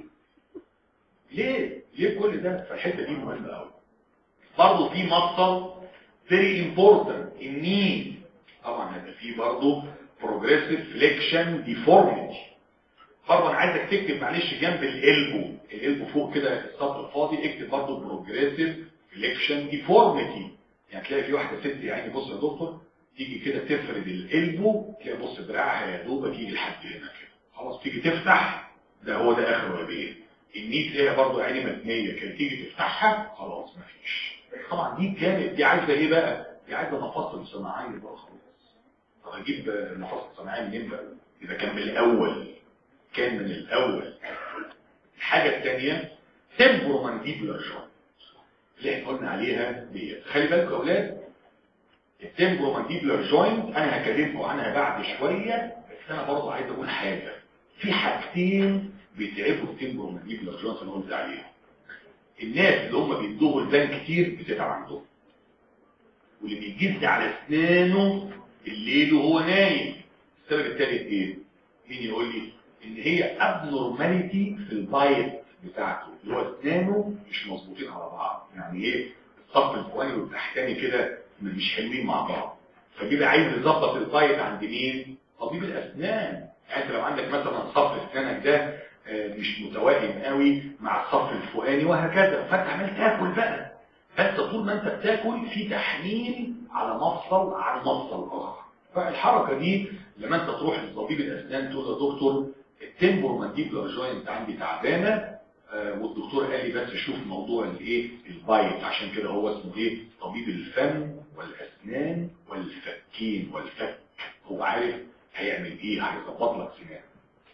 B: ليه؟ ليه كل ده؟ فالحته دي مهمه قوي. برضه في مفصل very important الني، طبعا هيبقى فيه برضه progressive flexion deformity. برضه انا عايزك تكتب معلش جنب الالبو، الالبو فوق كده السطر الفاضي اكتب برضه progressive flexion deformity. يعني تلاقي في واحده ست يعني بص يا دكتور تيجي كده تفرد الالبو تلاقي بص دراعها يا دوب تيجي لحد هنا كده، خلاص تيجي تفتح ده هو ده اخر ايه. النيت هي برضه عيني متنيه كده تيجي تفتحها خلاص مفيش. طبعا دي كانت دي عايزه ايه بقى؟ دي عايزه مفاصل صناعيه بقى خلاص. طب هجيب المفاصل الصناعيه منين بقى؟ يبقى كان من الاول، كان من الاول. الحاجه الثانيه تمبرومانديبولار جوينت اللي احنا قلنا عليها ديت. خلي بالكم يا اولاد التمبرومانديبولار جوينت انا هكلمكم عنها بعد شويه، بس انا برضه عايز اقول حاجه. في حاجتين بيتعبوا التمبرومانديبولار جوينت انا قلت عليهم. الناس اللي هم بيدوغوا البان كتير بتتعب عندهم، واللي بيجز على اسنانه الليل وهو نايم. السبب الثالث ايه؟ مين يقول لي؟ ان هي ابنورماليتي في البايت بتاعته، اللي هو اسنانه مش مظبوطين على بعض. يعني ايه؟ الصف الفوقاني والتحتاني كده مش حلوين مع بعض، فبيبقى عايز يظبط البايت عند مين؟ طبيب الاسنان. يعني انت لو عندك مثلا صف اسنانك ده مش متوائم قوي مع الصف الفوقاني وهكذا، فانت عمال تاكل بقى، فانت طول ما انت بتاكل في تحميل على مفصل عن مفصل اخر. فالحركه دي لما انت تروح لطبيب الاسنان تقول له يا دكتور التمبرومانديبولار جوينت عندي تعبانه، آه والدكتور قال لي بس شوف موضوع الايه البايت، عشان كده هو اسمه ايه طبيب الفم والاسنان والفكين والفك، هو عارف هيعمل ايه، هيظبط لك سنانك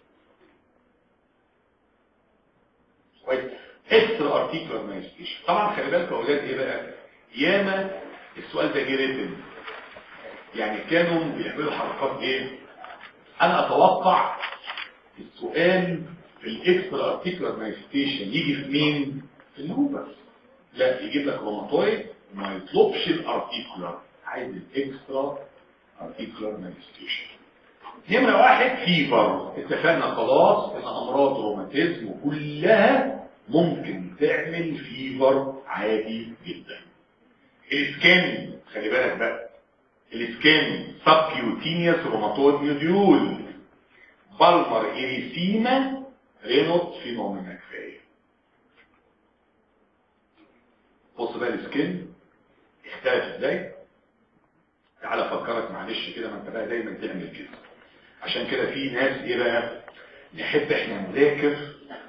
B: كويس. اكسترا ارتيكولار مانيفستيشن. طبعا خلي بالكم يا اولاد ايه بقى، ياما السؤال ده جه ريتم، يعني كانوا بيعملوا حركات ايه. انا اتوقع السؤال في الاكسترا ارتيكولار مانيفستيشن يجي في مين؟ في اللوبس. لا يجيب لك روماتويد وما يطلبش الارتيكولار، عايز الاكسترا ارتيكولار مانيفستيشن. نمرة واحد فيفر، اتفقنا خلاص ان امراض روماتيزم كلها ممكن تعمل فيفر عادي جدا. الاسكان خلي بالك بقى، الاسكان سبكيوتينيوس روماتويد نوديول، بالمر إريثيما، رينوت فينومينا كفايه. بص بقى الاسكان اختلف ازاي. تعالى افكرك معلش كده، ما انت بقى دايما تعمل كده. عشان كده في ناس ايه بقى نحب احنا نذاكر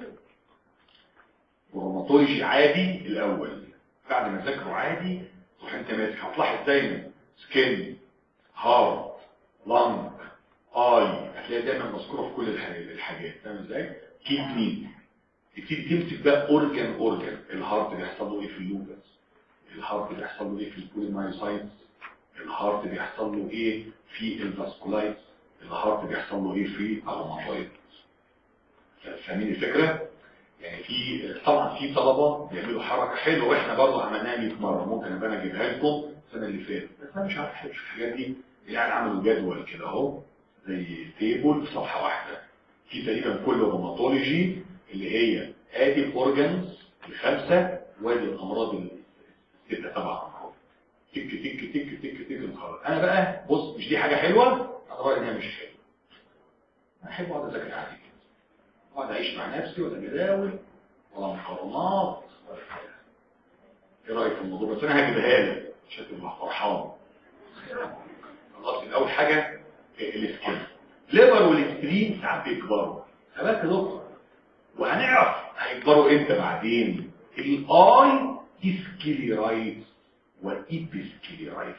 B: روماتولوجي عادي الاول، بعد ما تذاكره عادي تروح انت ماسك هتلاحظ دايما سكين هارت لانج اي، هتلاقي دايما مذكوره في كل الحاجات. فاهم ازاي؟ كيدني، تبتدي تمسك بقى اورجان اورجان. الهارت بيحصل له ايه في اللوبس، الهارت بيحصل له ايه في البوليمايوسايتس، الهارت بيحصل له ايه في الفاسكولايتس، الهارت بيحصل له ايه في الروماتويد. فاهمين الفكره؟ يعني في طبعا في طلبه بيعملوا حركه حلوه واحنا برضه عملناها مية مره، ممكن ابقى انا اجيبها لكم السنه اللي فاتت، بس انا مش عارف احب الحاجات دي يعني عملوا جدول كده اهو زي تيبل في صفحه واحده في تقريبا كل روماتولوجي اللي هي ادي الاورجنز الخمسه وادي الامراض السته سبع امراض تك تك تك تك تك الخلاص. انا بقى بص مش دي حاجه حلوه، انا رايي انها مش حلوه. انا احب اقعد اذاكر عادي كده، اقعد اعيش مع نفسي ولا جداول ولا مقارنات ولا حاجه. ايه رايك في الموضوع؟ بس انا هجيبها لك عشان تبقى فرحان. خلاص اول حاجه السكين ليفر والسكرين ساعات بيكبروا ثبات يا دكتور، وهنعرف هيكبروا امتى بعدين. الاي اسكليرايت والايبسكليرايت.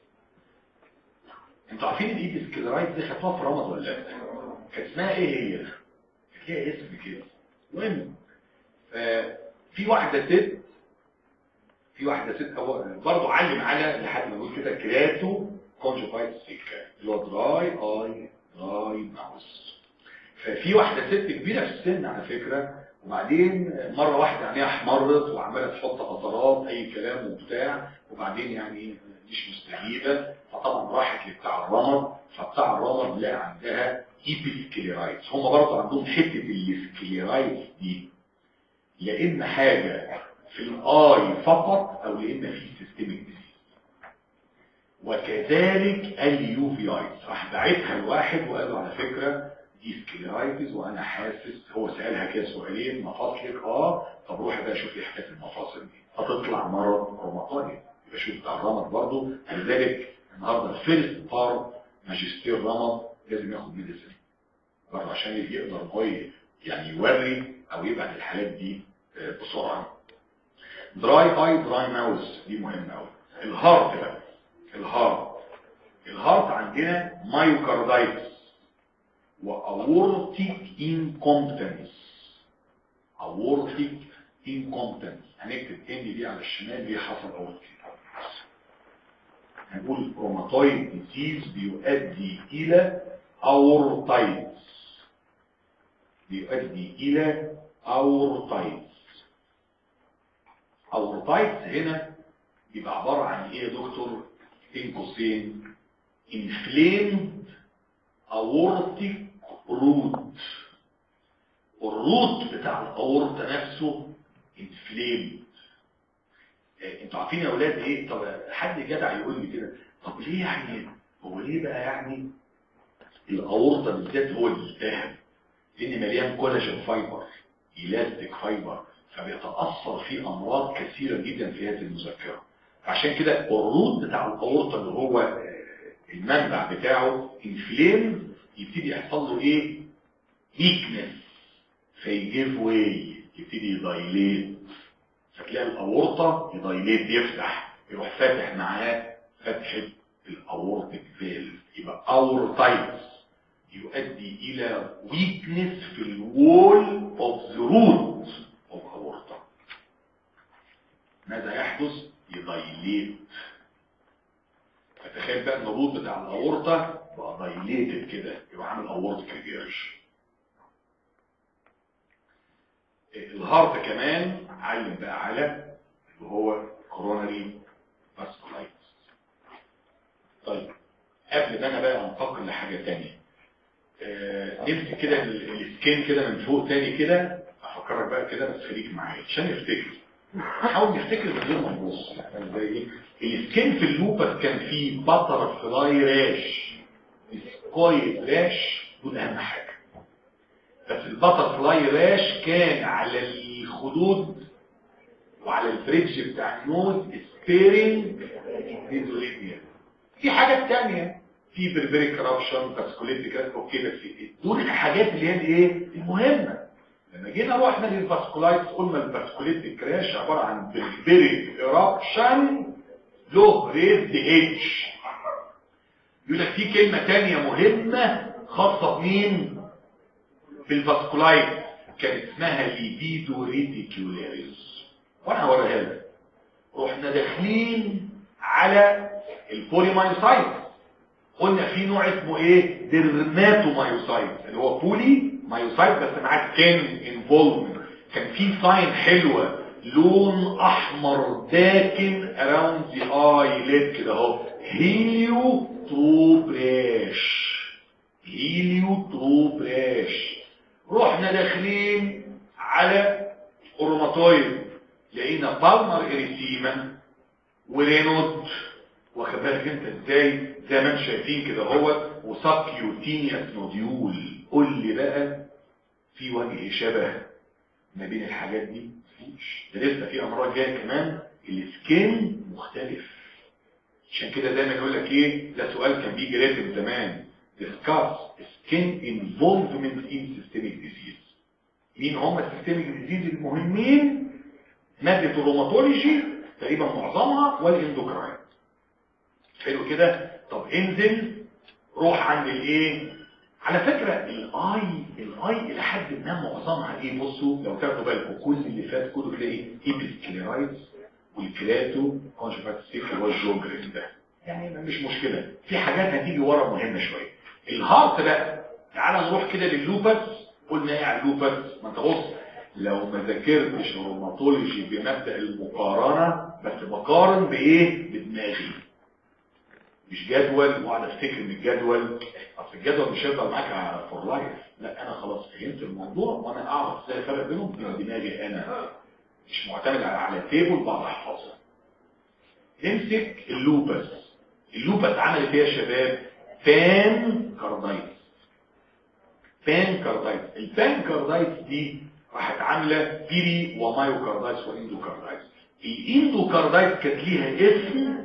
B: انتوا عارفين الايبسكليرايت دي خدتوها في رمض ولا لا؟ كانت اسمها ايه هي؟ كانت ليها اسم كده. المهم في واحده ست في واحده ست برضه علم على لحد ما نقول كده كرياتو كونجوفايتس فيكا اللي هو دراي اي دراي ماوس. ففي واحده ست كبيره في السن على فكره، وبعدين مره واحده عينيها احمرت وعماله تحط قطرات اي كلام وبتاع، وبعدين يعني مش مستجيبه، فطبعا راحت لبتاع الرمد، فبتاع الرمد لقى عندها ايبسكليرايتس. هم برضه عندهم حته السكليرايتس دي يا اما حاجه في الاي فقط او يا اما في سيستميك ديزيز. وكذلك اليوفيايتس راح باعتها لواحد وقال له على فكره دي سكليرايتس وانا حاسس، هو سالها كده سؤالين مفاصلك اه طب روحي بقى شوفي حكايه المفاصل دي، هتطلع مرض روماتويد. يبقى شوف بتاع الرمد برضه. لذلك النهارده الفيرست بار ماجستير رمد لازم ياخد ميديسين برضه عشان يقدر هو يعني يوري او يبعت الحالات دي بسرعه. دراي اي دراي ماوس دي مهمه قوي. الهارت بقى الهارت الهارت عندنا مايوكاردايتس واورتيك انكومبتنس. اورتيك انكومبتنس هنكتب ان دي على الشمال دي حصل اورتيك. هنقول روماتويد ديزيز بيؤدي الى اورتايتس بيؤدي الى اورتايتس. اورتايتس هنا يبقى عباره عن ايه يا دكتور؟ بين قوسين inflamed aortic root. الروت بتاع الاورطه نفسه inflamed. انتوا عارفين يا اولاد ايه؟ طب حد جدع يقول لي كده، طب ليه يعني هو ليه بقى يعني الاورطه بالذات هو الالتهاب؟ لان مليان كولاجين فايبر الاستيك فايبر، فبيتاثر فيه امراض كثيره جدا في هذه المذكره. عشان كده الروت بتاع الاورطه اللي هو المنبع بتاعه انفليم يبتدي يحصل له ايه؟ ويكنس، فيجيف واي يبتدي يدايليت، فتلاقي الاورطه يدايليت يفتح، يروح فاتح معاه فتحه الاورتيك فيلف. يبقى اورتايتس يؤدي الى ويكنس في الوول اوف ذا روت اوف اورطه. ماذا يحدث؟ يدايليت. فتخيل بقى ان الروت بتاع الاورطه بقى دايليتد كده، يبقى عامل اورتيك ريجيرج. الهارت كمان علم بقى على اللي هو كوروناري فاسكولايتس. طيب قبل ما انا بقى انتقل لحاجه ثانيه، آه نمسك كده السكين كده من فوق تاني كده، افكرك بقى كده بس خليك معايا عشان نفتكر. حاول نفتكر من غير ما نبص. يعني زي ايه؟ السكين في اللوبس كان فيه باتر فلاي راش، سكويد راش، دول اهم حاجه. بس الباتر فلاي راش كان على الخدود وعلى الفريدج بتاع النوز سبيرنج ديزوليبيا. في حاجات تانية في بربريك كرابشن فاسكوليتيك اوكي، بس دول الحاجات اللي هي الايه المهمه. لما جينا روحنا للفاسكولايتس قلنا الفاسكوليتيك كراش عباره عن بربريك كرابشن له ريز اتش. يقول لك في كلمه تانية مهمه خاصه بمين؟ بالفاسكولايتس، كانت اسمها ليبيدو ريتيكولاريس، وانا هوريها لك. رحنا داخلين على البوليمايوسايت، قلنا في نوع اسمه ايه؟ ديرماتومايوسايت اللي هو بولي مايوسايت بس معاه كان انفولفمنت. كان في ساين حلوه لون احمر داكن اراوند ذا اي ليد كده اهو، هيليوتروبراش. هيليوتروبراش. رحنا داخلين على الروماتويد، لقينا بالمر اريثيما ورينود، واخد بالك انت ازاي؟ زي ما انتم شايفين كده اهوت، وسبكيوتينيوس نوديول. قول لي بقى في وجه شبه ما بين الحاجات دي؟ مفيش. ده لسه في امراض جايه كمان السكين مختلف. عشان كده دايما يقول لك ايه، ده سؤال كان بيجي راتب زمان، discuss skin involvement in systemic disease. مين هم السيستميك ديزيز المهمين؟ ماده الروماتولوجي تقريبا معظمها، والاندوكراين. حلو كده. طب انزل روح عند الايه؟ على فكره الاي الاي الى حد ما معظمها ايه؟ بصوا لو تاخدوا بالكم كل اللي فات كله تلاقي ايبسكليرايتس والكلاتو كونجكتيف اللي هو الجوجرين ده، يعني مش مشكله. في حاجات هتيجي ورا مهمه شويه. الهارت بقى، تعال نروح كده لللوبس. قلنا ايه على اللوبس؟ ما انت بص، لو ما ذاكرتش روماتولوجي بمبدا المقارنه، بس بقارن بايه؟ بدماغي، مش جدول واقعد افتكر من الجدول. اصل الجدول مش هيفضل معاك فور لايف. لا انا خلاص فهمت الموضوع، وانا اعرف ازاي الفرق بينهم من دماغي. انا مش معتمد على على تيبل بعض احفظها. نمسك اللوبس. اللوبس عملت ايه يا شباب؟ بان كاردايتس. بان كاردايتس. البان كاردايتس دي راحت عامله بيري ومايوكاردايتس واندوكاردايتس. الاندوكاردايتس كانت ليها اسم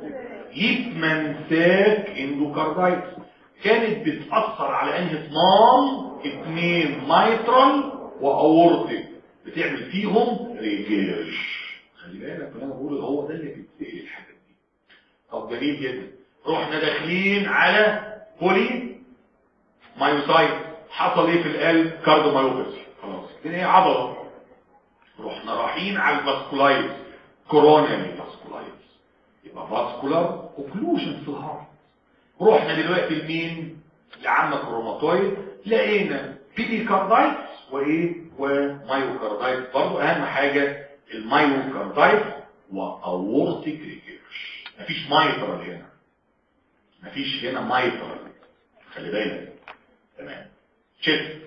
B: ليبمانساك اندوكاردايتس. كانت بتأثر على انهي اثنان؟ اثنين مايترال واورتيك، بتعمل فيهم ريجيرش. خلي بالك اللي انا بقوله هو ده اللي بيتسال الحاجات دي. طب جميل جدا. رحنا داخلين على بولي مايوسايت. حصل ايه في القلب؟ كارديومايوباثي. خلاص دي هي عضله. رحنا رايحين على الفاسكولايتس، كوروناري فاسكولايتس، يبقى فاسكولار اوكلوجن في الهارت. رحنا دلوقتي لمين؟ لعمك الروماتويد، لقينا بيريكاردايتس وايه؟ ومايوكاردايتس. برضه اهم حاجه المايوكاردايتس واورتيك ريجيرش. مفيش مايترال هنا، مفيش هنا مايترال، خلي بالك. تمام. تشيست.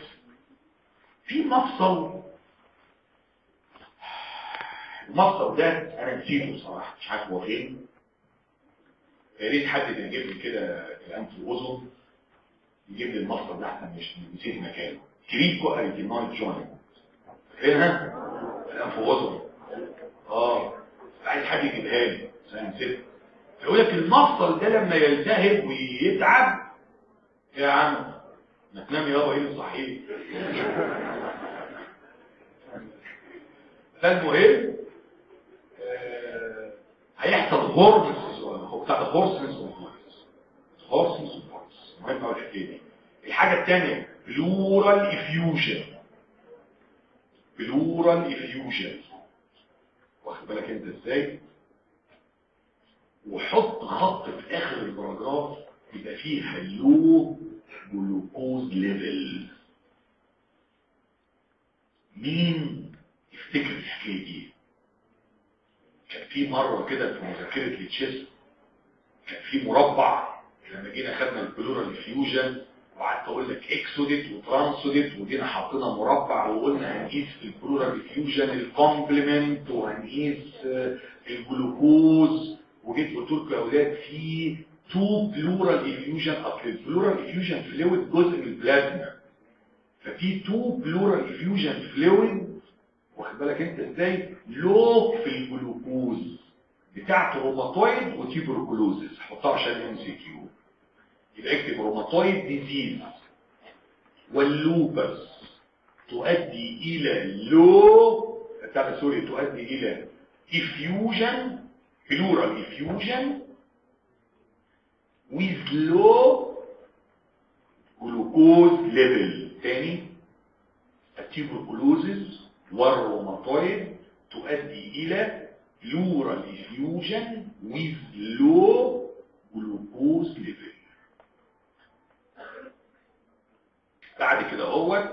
B: في مفصل، المفصل ده انا نسيته بصراحه، مش عارف هو فين. يا ريت حد يجيب لي كده الانف واذن، يجيب لي المفصل ده احسن، مش نسيت مكانه. كريكو اريتينويد جوينت. فينها؟ الانف واذن. اه عايز حد يجيبها لي عشان نسيت. يقول لك المفصل ده لما يلتهب ويتعب، يا عم ما تنام يابا، ايه صحيح. فالمهم آه هيحصل هورمونز، هو بتاع هورسنس وفورس، هورسنس وفورس. مهم قوي الحكايه دي. الحاجه الثانيه بلورال افيوجن. بلورال افيوجن، واخد بالك انت ازاي؟ وحط خط في اخر الباراجراف يبقى فيه لو جلوكوز ليفل. مين يفتكر الحكايه دي؟ كان في مره كده في مذاكره التشيست، كان في مربع لما جينا خدنا البلورال افيوجن، وقعدت اقول لك اكسوديت وترانسوديت، وجينا حطينا مربع وقلنا هنقيس في البلورال افيوجن الكومبلمنت وهنقيس الجلوكوز. وجيت قلت لكم يا اولاد في تو بلورال افيوجن، اصل البلورال افيوجن فلويد جزء من البلازما، ففي تو بلورال افيوجن فلويد، واخد بالك انت ازاي؟ لو في الجلوكوز بتاعت روماتويد وتيبركلوزس. حطها عشان ام سي كيو. يبقى اكتب روماتويد ديزيز واللوبس تؤدي الى لو بتاع سوري تؤدي الى افيوجن، بلورال افيوجن with low glucose level. تاني، التيبركلوزس والروماتويد تؤدي الى pleural effusion with low glucose level. بعد كده هو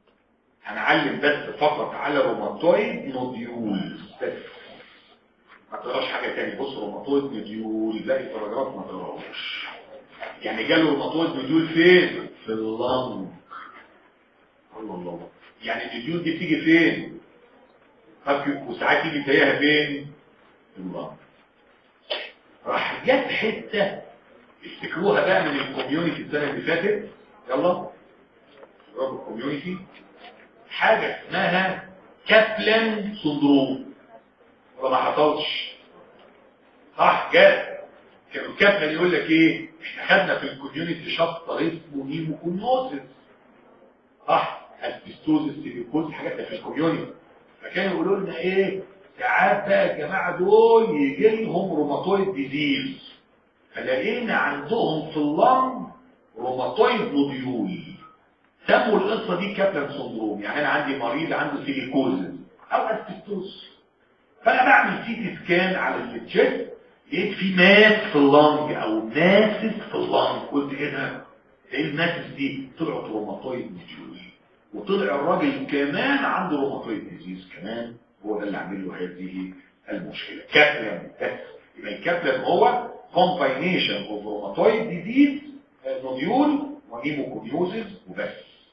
B: هنعلم بس فقط على روماتويد نوديولز بس، ما تقراش حاجه تاني. بص روماتويد نوديول باقي الباراجراف ما تقراهوش. يعني جاله روماتويد نوديول فين؟ في اللنج. الله الله. يعني النوديول دي بتيجي فين؟ وساعات تيجي تلاقيها فين؟ في اللنج. راح جت حته افتكروها بقى من الكوميونتي السنه اللي فاتت. يلا شباب الكوميونتي، حاجه اسمها كابلان سندروم. ولا ما حصلش؟ صح جد. كانوا كابلان يقول لك ايه؟ احنا خدنا في الكوميونتي شابتر اسمه هيموكونيوسيس، صح؟ اسبستوزيس، سيليكوز، حاجات في الكوميونتي. فكانوا يقولوا لنا ايه؟ ساعات بقى الجماعه دول يجي لهم روماتويد ديزيز، فلقينا عندهم في اللنج روماتويد نوديول، سموا القصه دي كابلان سندروم. يعني انا عندي مريض عنده سيليكوز او اسبستوز، فانا بعمل سي تي سكان على التشيست، لقيت في ماس في اللنج او ماسس في اللنج. قلت ايه ده؟ ايه الماسس دي؟ طلعت روماتويد نوديول، وطلع الراجل كمان عنده روماتويد ديزيز كمان، هو ده اللي عامل له هذه المشكله. كابلان بس. يبقى الكابلان هو combination of rheumatoid disease نوديول وهيموكونيوزيس وبس.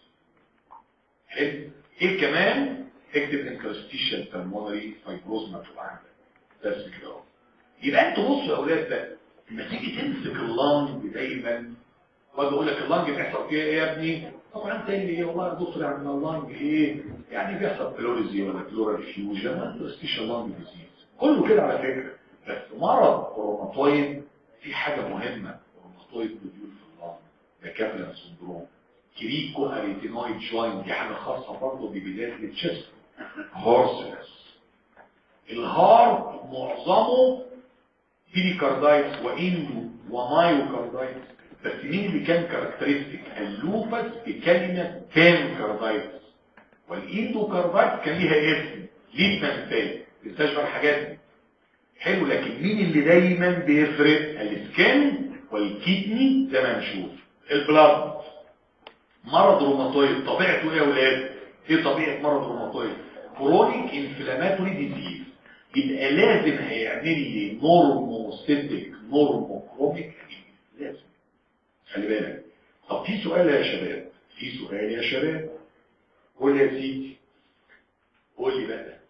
B: حلو. ايه كمان؟ اكتب انترستيشن بالمونري فايبروز مكتوب عندك بس كده اهو. يبقى انتوا بصوا يا اولاد بقى، لما تيجي تمسك اللنج دايما واجي اقول لك اللنج بيحصل فيها ايه يا ابني؟ طبعا انت اللي ايه والله بص لي عند اللنج ايه؟ يعني بيحصل بلوريزي ولا بلورال فيوجن ولا انترستيشن لنج ديزيز، كله كده على فكره. بس مرض الروماتويد في حاجه مهمه، الروماتويد نوديول في اللنج ده كابلان سندروم. كريكو اريتينويد جوينت دي حاجه خاصه برضه ببدايه التشست. هورسنس. الهارت معظمه بيريكاردايتس واندو ومايوكاردايتس، بس مين اللي كان كاركترستيك؟ اللوبس بكلمه بانكاردايتس، والاندوكاردايتس كان ليها اسم ليتمان فات. تستشعر الحاجات دي حلو. لكن مين اللي دايما بيفرق؟ السكن والكيدني زي ما نشوف. البلاد. مرض روماتويد طبيعته ايه يا اولاد؟ ايه طبيعه مرض روماتويد؟ كرونيك انفلاماتوري ديزيز. يبقى لازم هيعمل لي نورموسيتك نورموكروميك لازم. خلي بالك. طب في سؤال يا شباب، في سؤال يا شباب. قول يا سيدي، قول لي بقى،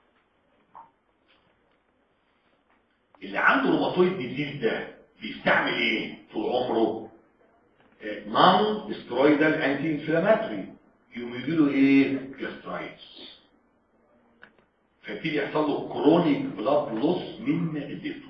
B: اللي عنده روماتويد ديزيز ده بيستعمل ايه طول عمره؟ نون سترويدال انتي انفلاماتوري. يقوم يجيله ايه؟ جاسترايتس. فيبتدي يحصل له كرونيك بلاد لوس من اديته،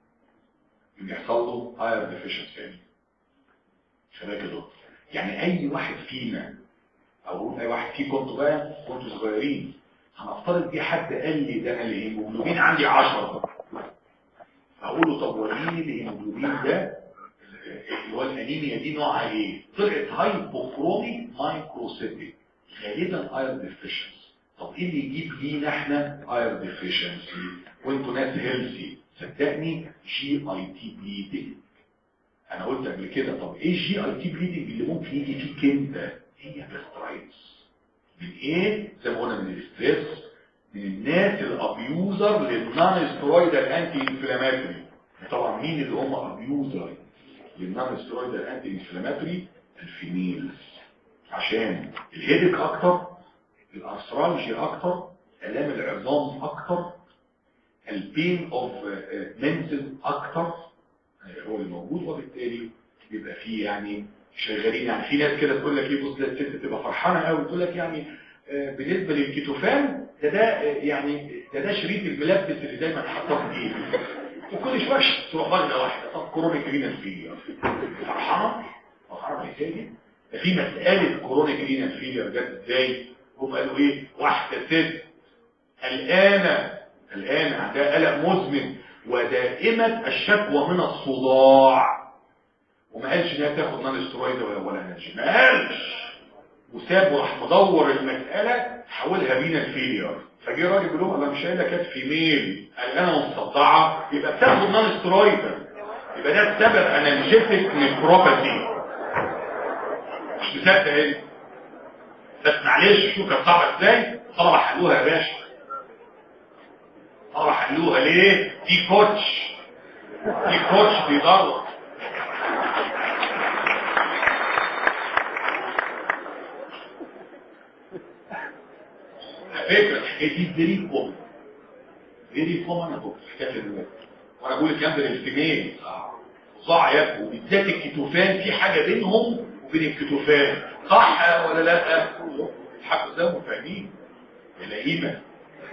B: يحصل له اير ديفيشنسي. شباب كده. يعني اي واحد فينا او اي واحد فيكم كنتوا بقى كنتوا صغيرين، هنفترض دي حد قال لي ده انا الهيموجلوبين عندي عشرة، هقول له طب وريني الهيموجلوبين ده اللي هو الانيميا دي نوعها ايه؟ طلعت هايبوكروميك مايكروسيتيك، غالبا اير ديفيشنسي. طب ايه اللي يجيب لينا احنا اير ديفيشنسي وانتوا ناس هيلثي؟ صدقني جي اي تي بليدنج. انا قلت قبل كده طب ايه الجي اي تي بليدنج اللي ممكن يجي فيك انت؟ هي جاسترايتس. من ايه؟ زي ما قلنا من الاستريس، من الناس الابيوزر للنون سترويدال انتي انفلاماتوري. طبعا مين اللي هم ابيوزر للنون سترويدال انتي انفلاماتوري؟ الفيميلز، عشان الهيدك اكتر، الارثرالجي اكتر، الام العظام اكتر، البين اوف منتل اكتر هو اللي موجود، وبالتالي بيبقى فيه يعني شغالين. يعني في ناس كده تقول لك ايه، بص الست تبقى فرحانه قوي تقول لك يعني بالنسبه للكيتوفان ده ده يعني ده ده شريط الملبس اللي دايما حاطاه في ايدي، وكل شويه تروح واخده واحده. طب كرونيك رينال فيلير فرحانه فرحانه الحكايه دي. في مساله كرونيك رينال فيلير جت ازاي؟ هم قالوا ايه؟ واحده ست قلقانه قلقانه عندها قلق مزمن ودائمه الشكوى من الصداع، وما قالش ان هي بتاخد نون سترويد ولا ولا نانجي، ما قالش، وساب وراح مدور المساله حولها رينال فيلير. فجه راجل بيقول لهم انا مش قايل لك في ميل قلقانه ومصدعه يبقى بتاخد نون سترويد، يبقى ده السبب انالجيتك نيكروباثي. مش مصدق ايه؟ بس معلش شو كانت صعبه ازاي؟ الطلبه حلوها يا باشا. راح قالوها ليه؟ دي كوتش دي كوتش بيدرب. على فكره الحكايه دي فيري كومن فيري كومن. انا كنت حكايه الولاد وانا بقول الكلام ده للفيميل صح يا ابني، وبالذات الكتوفان في حاجه بينهم وبين الكتوفان، صح ولا لا؟ الحق ده فاهمين اللئيمه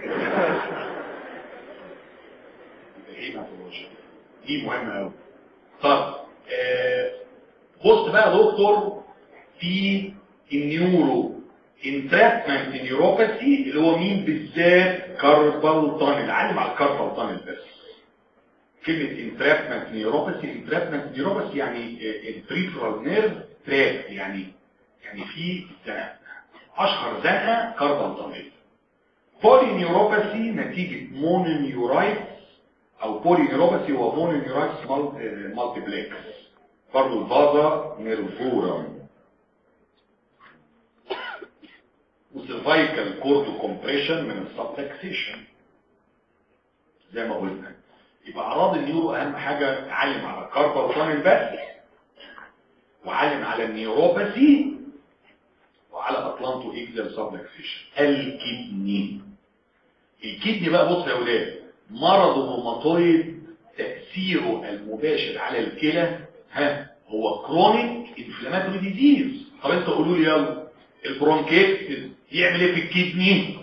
B: اللئيمه في الوجه دي مهمه قوي. طب آه بص بقى يا دكتور في النيورو انتراتمنت نيوروباثي اللي هو مين بالذات؟ كاربال تانل. علم على الكاربال تانل بس. كلمه انتراتمنت نيوروباثي انتراتمنت نيوروباثي يعني البريفرال نيرف تراب، يعني يعني في زنقه، اشهر زنقه كاربال تانل. بولي نيوروباثي نتيجه مونونيورايتس او بولي نيوروباثي هو مونونيورايتس مالتيبلكس، برضه الفازا نيرفورم. وسيرفايكال كورد كومبريشن من السبلكسيشن زي ما قلنا. يبقى اعراض النيورو اهم حاجه علم على الكاربال تانل بس، وعلم على النيوروباثي وعلى اطلانتو اكزال سبلكسيشن. الكدني الكدني بقى بص يا اولاد، مرض الروماتويد تاثيره المباشر على الكلى ها هو كرونيك انفلاماتوري ديزيز. طب انتوا قولوا لي يلا البرونكيتس يعمل ايه في الكدني؟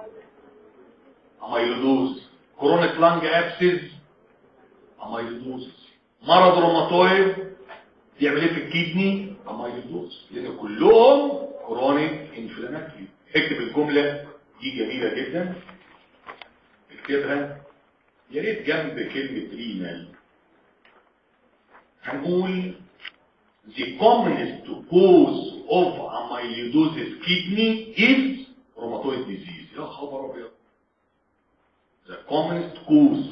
B: اميلودوز. كرونيك لانج ابسيس اميلودوز. مرض روماتويد يعمل ايه في الكدني؟ اميلودوز، لان كلهم كرونيك انفلاماتوري. اكتب الجمله دي جميله جدا، اكتبها يا ريت جنب كلمه رينال. هنقول the commonest cause of amyloidosis kidney is rheumatoid disease. يا خبر ابيض. The commonest cause.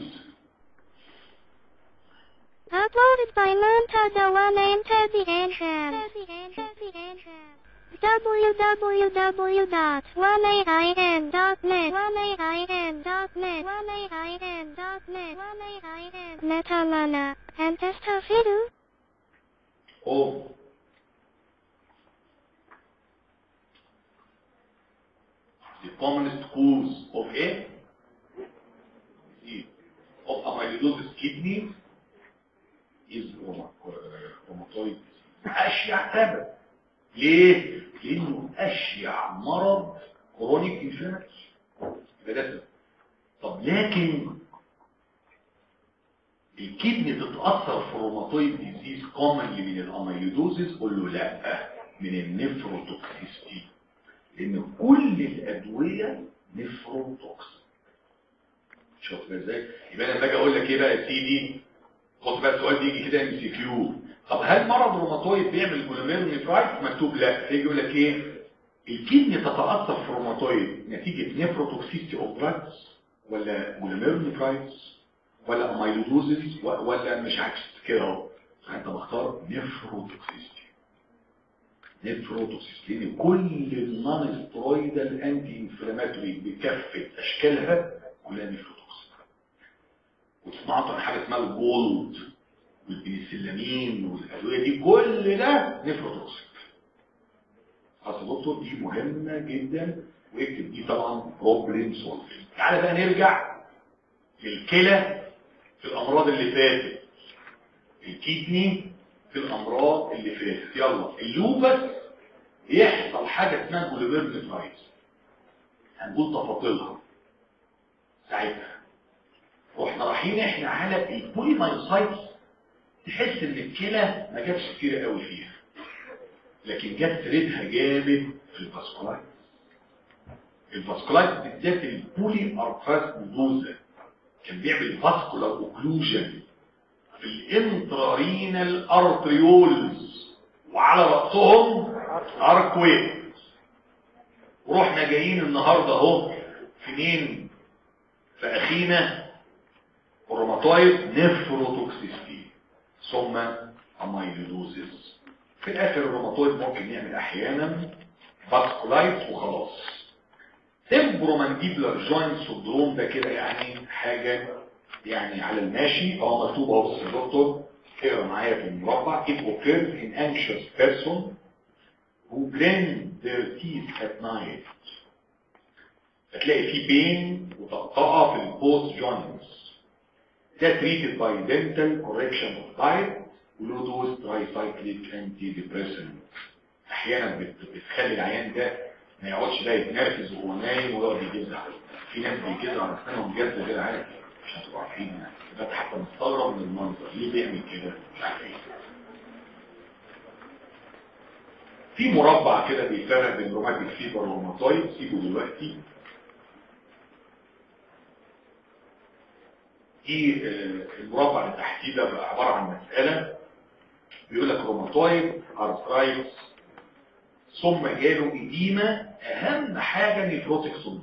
A: Uploaded by Manta Dawana into the Anham. w w w dot one a i n dot net one a i n dot net one a i n dot net one a i n Netamana and Testafidu.
B: Oh. The commonest cause of a of amyloidosis kidney is rheumatoid. اشيع سبب ليه؟ لانه اشيع مرض كرونيك انفلاماتوري. ده طب لكن الكدني تتاثر في الروماتويد ديزيز كومنلي من الاميلودوزيس؟ قول له لا، من النفروتوكسيستي، لان كل الادويه نفروتوكسين. شوف ازاي؟ يبقى انا باجي اقول لك ايه بقى يا سيدي؟ خد بقى السؤال بيجي كده ام سي كيو. طب هل مرض الروماتويد بيعمل جلوميرونيفرايتس؟ مكتوب لا. يجي يقول لك ايه؟ الكدني تتاثر في الروماتويد نتيجه نفروتوكسيستي اوف دراجز ولا جلوميرونيفرايتس ولا اميلودوزيس ولا مش عكس كده اهو. انت مختار نفروتوكسيستي. نفروتوكسيستي لان كل النون سترويدال انتي انفلاماتوري بكافه اشكالها كلها نفروتوكسين. وتسمعوا عن حاجه اسمها الجولد والبنسلامين والادويه دي، كل ده نفروتوكسين. اصل دكتور دي مهمه جدا، واكتب دي طبعا بروبلم سولفنج. تعالى بقى نرجع للكلى في الامراض اللي فاتت، الكيدني في الامراض اللي فاتت. يلا اللوبس يحصل حاجه اسمها جلوميرونيفرايتس، هنقول تفاصيلها ساعتها. واحنا رايحين احنا على البوليمايوسايتس، تحس ان الكلى ما جابش كتير قوي فيها، لكن جت سيرتها جامد في الفاسكولايتس. الفاسكولايتس بالذات البولي ارثرايتس نودوزا كان بيعمل فاسكولار اوكلوجن في الانترارينال ارتريولز وعلى رأسهم اركوي. ورحنا جايين النهارده اهو في مين؟ في اخينا الروماتويد نفروتوكسيستي ثم اميلودوزيس. في الاخر الروماتويد ممكن يعمل احيانا فاسكولايتس وخلاص. تمبرومانديبولار جوينت سندروم ده كده يعني حاجه يعني على الماشي، هو مكتوب اهو بس يا دكتور اقرا معايا في المربع. It occurs in anxious person who grind their teeth at night. هتلاقي فيه بين وطقطقه في البوست جوينتس. ده treated by dental correction of diet ولو دوز ترايسايكليك انتي ديبريسنت. احيانا بتخلي العيان ده ما يقعدش ده يتنرفز وهو نايم ويقعد يجزع. في ناس بيجزعوا على اسنانهم جزع غير عادي عشان تبقوا عارفين يعني. ده حتى مستغرب من المنظر ليه بيعمل كده مش عارف ايه. في مربع كده بيفرق بين روماتيك فيبر وروماتويد، سيبه دلوقتي. دي المربع اللي تحتيه ده عباره عن مساله بيقول لك روماتويد ارثرايتس ثم جاله إديمة، أهم حاجة نيفروتيك سندروم.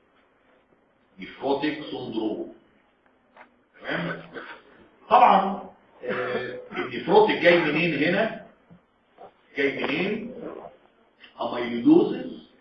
B: نيفروتيك سندروم تمام. طبعا آه النيفروتيك جاي منين هنا؟ جاي منين؟ اميلودوزز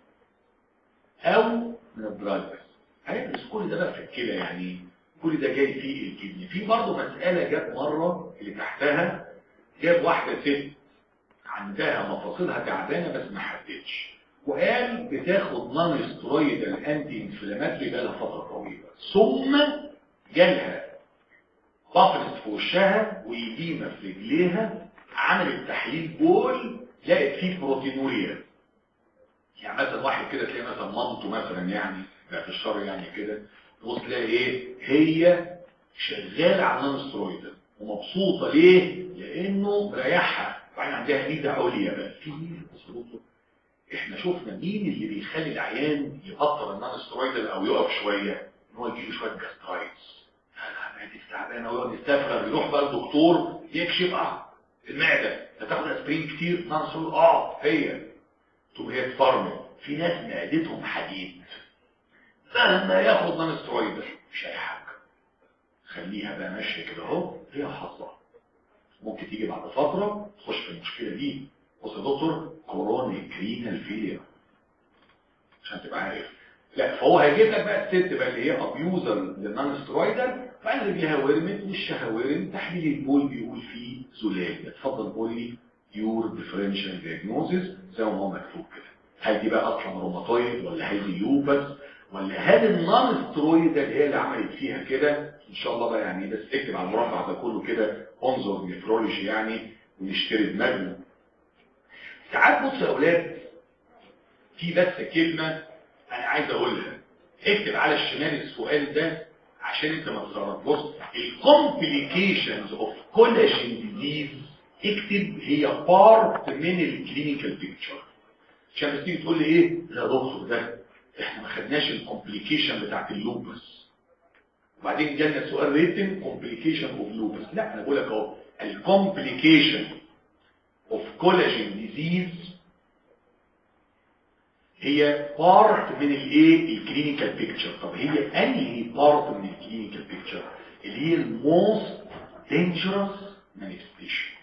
B: او من الدراجز. هندرس كل ده بقى في الكلى يعني، كل ده جاي فيه الكدني. في برضه مسألة جت مرة اللي تحتها، جاب واحدة ست عندها مفاصلها تعبانه بس ما حددش، وقال بتاخد نون سترويدال انتي انفلاماتوري بقالها فتره طويله، ثم جالها بافلس في وشها وإديمة في رجليها، عملت تحليل بول لقت فيه بروتينوريا. يعني مثلا واحد كده تلاقي مثلا مامته مثلا يعني في الشر يعني كده تبص تلاقي ايه هي شغاله على نون سترويدال ومبسوطه ليه؟ لانه مريحها. وبعدين عندها ايده عليا بقى في احنا شفنا مين اللي بيخلي العيان يبطل النون سترويدال او يقف شويه؟ ان هو يجيله شويه جاسترايتس، انا معدتي تعبانه ويقعد يستفرغ، يروح بقى الدكتور يكشف اه المعده هتاخد اسبرين كتير نون سترويدال اه هي تقوم هي تفرمل. في ناس معدتهم حديد مهما ياخد نون سترويدال مش اي حاجه، خليها بقى ماشيه كده اهو هي حظها، ممكن تيجي بعد فتره تخش في المشكله دي. بص يا دكتور كورونيك رينال فيلير عشان تبقى عارف. لا فهو هيجيب لك بقى الست بقى اللي هي ابيوزر للنون سترويدال، بعدين رجليها ورمت وشها ورم، تحليل البول بيقول فيه زلال. اتفضل قول لي يور ديفرنشال دايجنوزيس زي ما هو مكتوب كده. هل دي بقى اصلا روماتويد ولا هل دي لوبس ولا هل النون سترويدال هي اللي عملت فيها كده؟ ان شاء الله بقى يعني بس اكتب على المربع ده كله كده انظر نفرولوجي يعني ونشتري دماغنا. ساعات بص يا اولاد في بس كلمه انا عايز اقولها، اكتب على الشمال السؤال ده عشان انت ما تغلط. بص الكومبليكيشنز اوف كولاجين ديزيز اكتب هي بارت من الكلينيكال بيكتشر، عشان بس تيجي تقول لي ايه لا دكتور ده احنا ما خدناش الكومبليكيشن بتاعت اللوبس وبعدين جالنا سؤال ريتن كومبليكيشن اوف لوبس. لا انا بقول لك اهو الكومبليكيشن اوف كولاجين ديزيز هي بارت من الايه الكلينيكال بيكتشر. طب هي انهي بارت من الكلينيكال بيكتشر؟ اللي هي الموست دينجرس مانيفستيشن.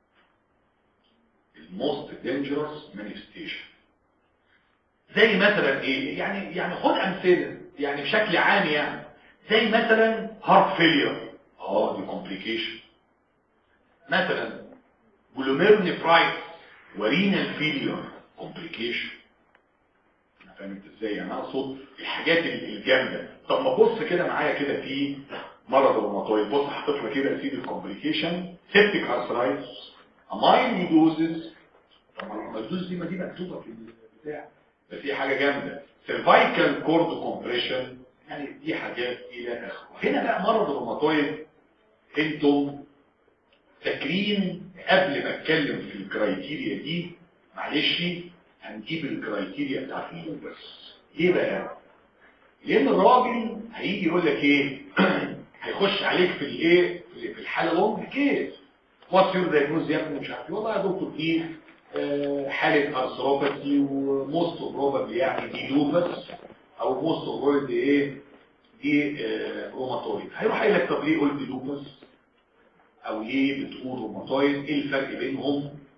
B: الموست دينجرس مانيفستيشن زي مثلا ايه يعني يعني خد امثله يعني بشكل عام يعني زي مثلا هارت فيلير اه دي كومبليكيشن، مثلا جلوميرونيفرايتس ورينال فيلير كومبليكيشن. انا فاهم انت ازاي يعني اقصد الحاجات الجامده. طب ما بص كده معايا كده في مرض الروماتويد، بص حاطط لك كده اسيد الكومبليكيشن سيبتيك ارثرايتس امايلودوزز. طب ما الاميلودوز دي ما دي مكتوبه في البتاع بس في حاجه جامده سيرفايكال كورد كومبريشن يعني دي حاجات الى اخره. هنا بقى مرض الروماتويد انتم فاكرين قبل ما اتكلم في الكرايتيريا دي معلش هنجيب الكرايتيريا بتاعت اللوبس. ايه بقى؟ لان الراجل هيجي يقول لك ايه هيخش عليك في الايه في الحاله لونج كيس واتس يور دايجنوز يا ابني مش عارف والله يا دكتور دي آه حاله ارثروباثي وموست بروبابلي يعني دي لوبس او موست بروبابلي ايه دي آه روماتويد. هيروح قايل لك طب ليه قلت لوبس او ليه بتقول روماتويد؟ ايه الفرق بينهم؟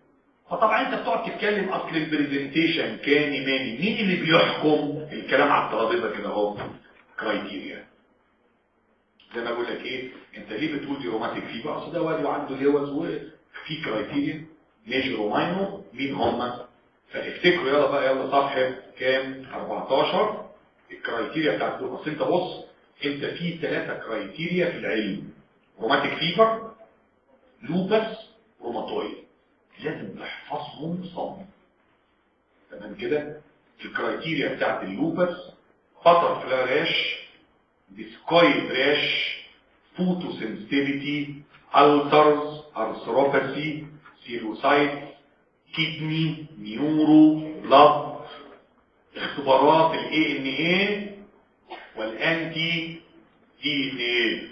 B: فطبعا انت بتقعد تتكلم اصل البرزنتيشن كاني ماني، مين اللي بيحكم الكلام على الترابيزه كده اهو؟ كرايتيريا. زي ما بقول لك ايه، انت ليه بتقول دي روماتيك فيبر؟ اصل ده واد وعنده لوز وفي كرايتيريا ميجر وماينور، مين هم؟ فافتكروا يلا بقى، يلا صفحه كام؟ أربعتاشر. الكرايتيريا بتاعت دول. اصل انت بص، انت في ثلاثه كرايتيريا في العلم: روماتيك فيبر، لوبس، روماتويد. لازم تحفظهم صم. تمام كده؟ الكرايتيريا بتاعت اللوبس: باتر فلاش، ديسكويد راش، فوتوسنسيتيفيتي، ألسرز، أرثروباثي، سيروسايت، كيدني، نيورو، بلاد. اختبارات ال إيه إن إيه والأنتي دي إن إيه.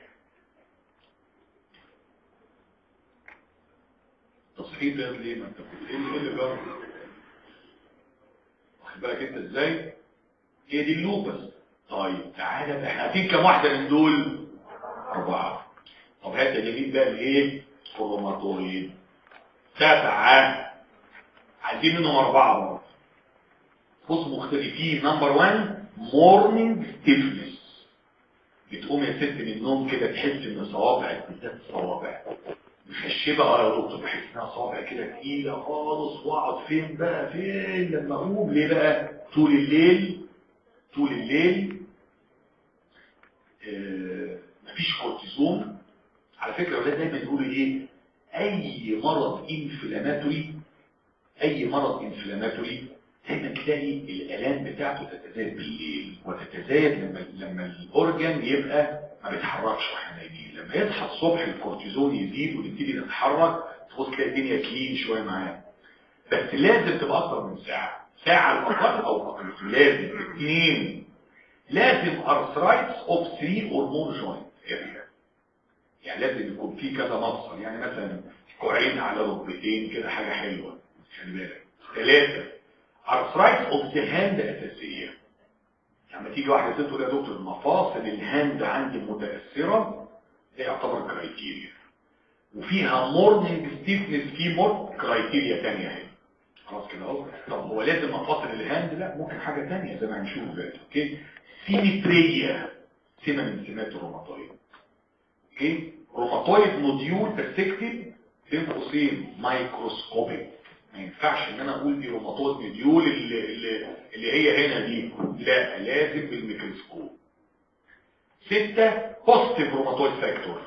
B: تصحيح ده ليه؟ ما انت كنت ايه اللي جرب؟ واخد بالك انت ازاي؟ هي دي اللوبس. طيب تعالى بقى، احنا عارفين كام واحده من دول؟ اربعه. طب هات الجديد بقى الايه؟ الروماتويد. سبعه. عايزين منهم اربعه برضه. بص مختلفين. نمبر واحد مورنينج ستيفنس. بتقوم يا ست من النوم كده تحس ان صوابعك بالذات صوابع مخشبه. اه يا دكتور بحس انها صوابع كده تقيله خالص، واقعد فين بقى؟ فين لما اقوم؟ ليه بقى؟ طول الليل طول الليل آه مفيش كورتيزون. على فكره الاولاد دايما يقولوا ايه؟ اي مرض انفلاماتوري اي مرض انفلاماتوري دايما تلاقي الالام بتاعته تتزايد بالليل، وتتزايد لما لما الاورجن يبقى ما بيتحركش واحنا نايمين. لما يصحى الصبح الكورتيزون يزيد ونبتدي نتحرك، تبص تلاقي الدنيا كلين شويه معاه. بس لازم تبقى اكتر من ساعه، ساعه على الاقل او اقل. لازم اثنين. لازم ارثرايتس اوف ثلاثة اور مور جوينت اريا. يعني لازم يكون في كذا مفصل، يعني مثلا كوعين على ركبتين كده، حاجه حلوه. خلي بالك. ثلاثه ارثرايتس اوف ذا هاند اساسيه. لما تيجي واحده تقول يا دكتور مفاصل الهاند عندي متاثره، ده يعتبر كرايتيريا. وفيها مورنينج ستيفنس، في مور كرايتيريا ثانيه اهي. خلاص كده اهو. طب هو لازم مفاصل الهاند؟ لا، ممكن حاجه ثانيه زي ما هنشوف دلوقتي. اوكي. سيمتريا، سمه من سمات الروماتويد. اوكي. روماتويد نوديول برسكتيف بين قوسين مايكروسكوبيك. ما ينفعش ان انا اقول دي روماتويد نوديول اللي, اللي, اللي هي هنا دي، لا، لازم بالميكروسكوب. ستة بوزيتيف روماتويد فاكتور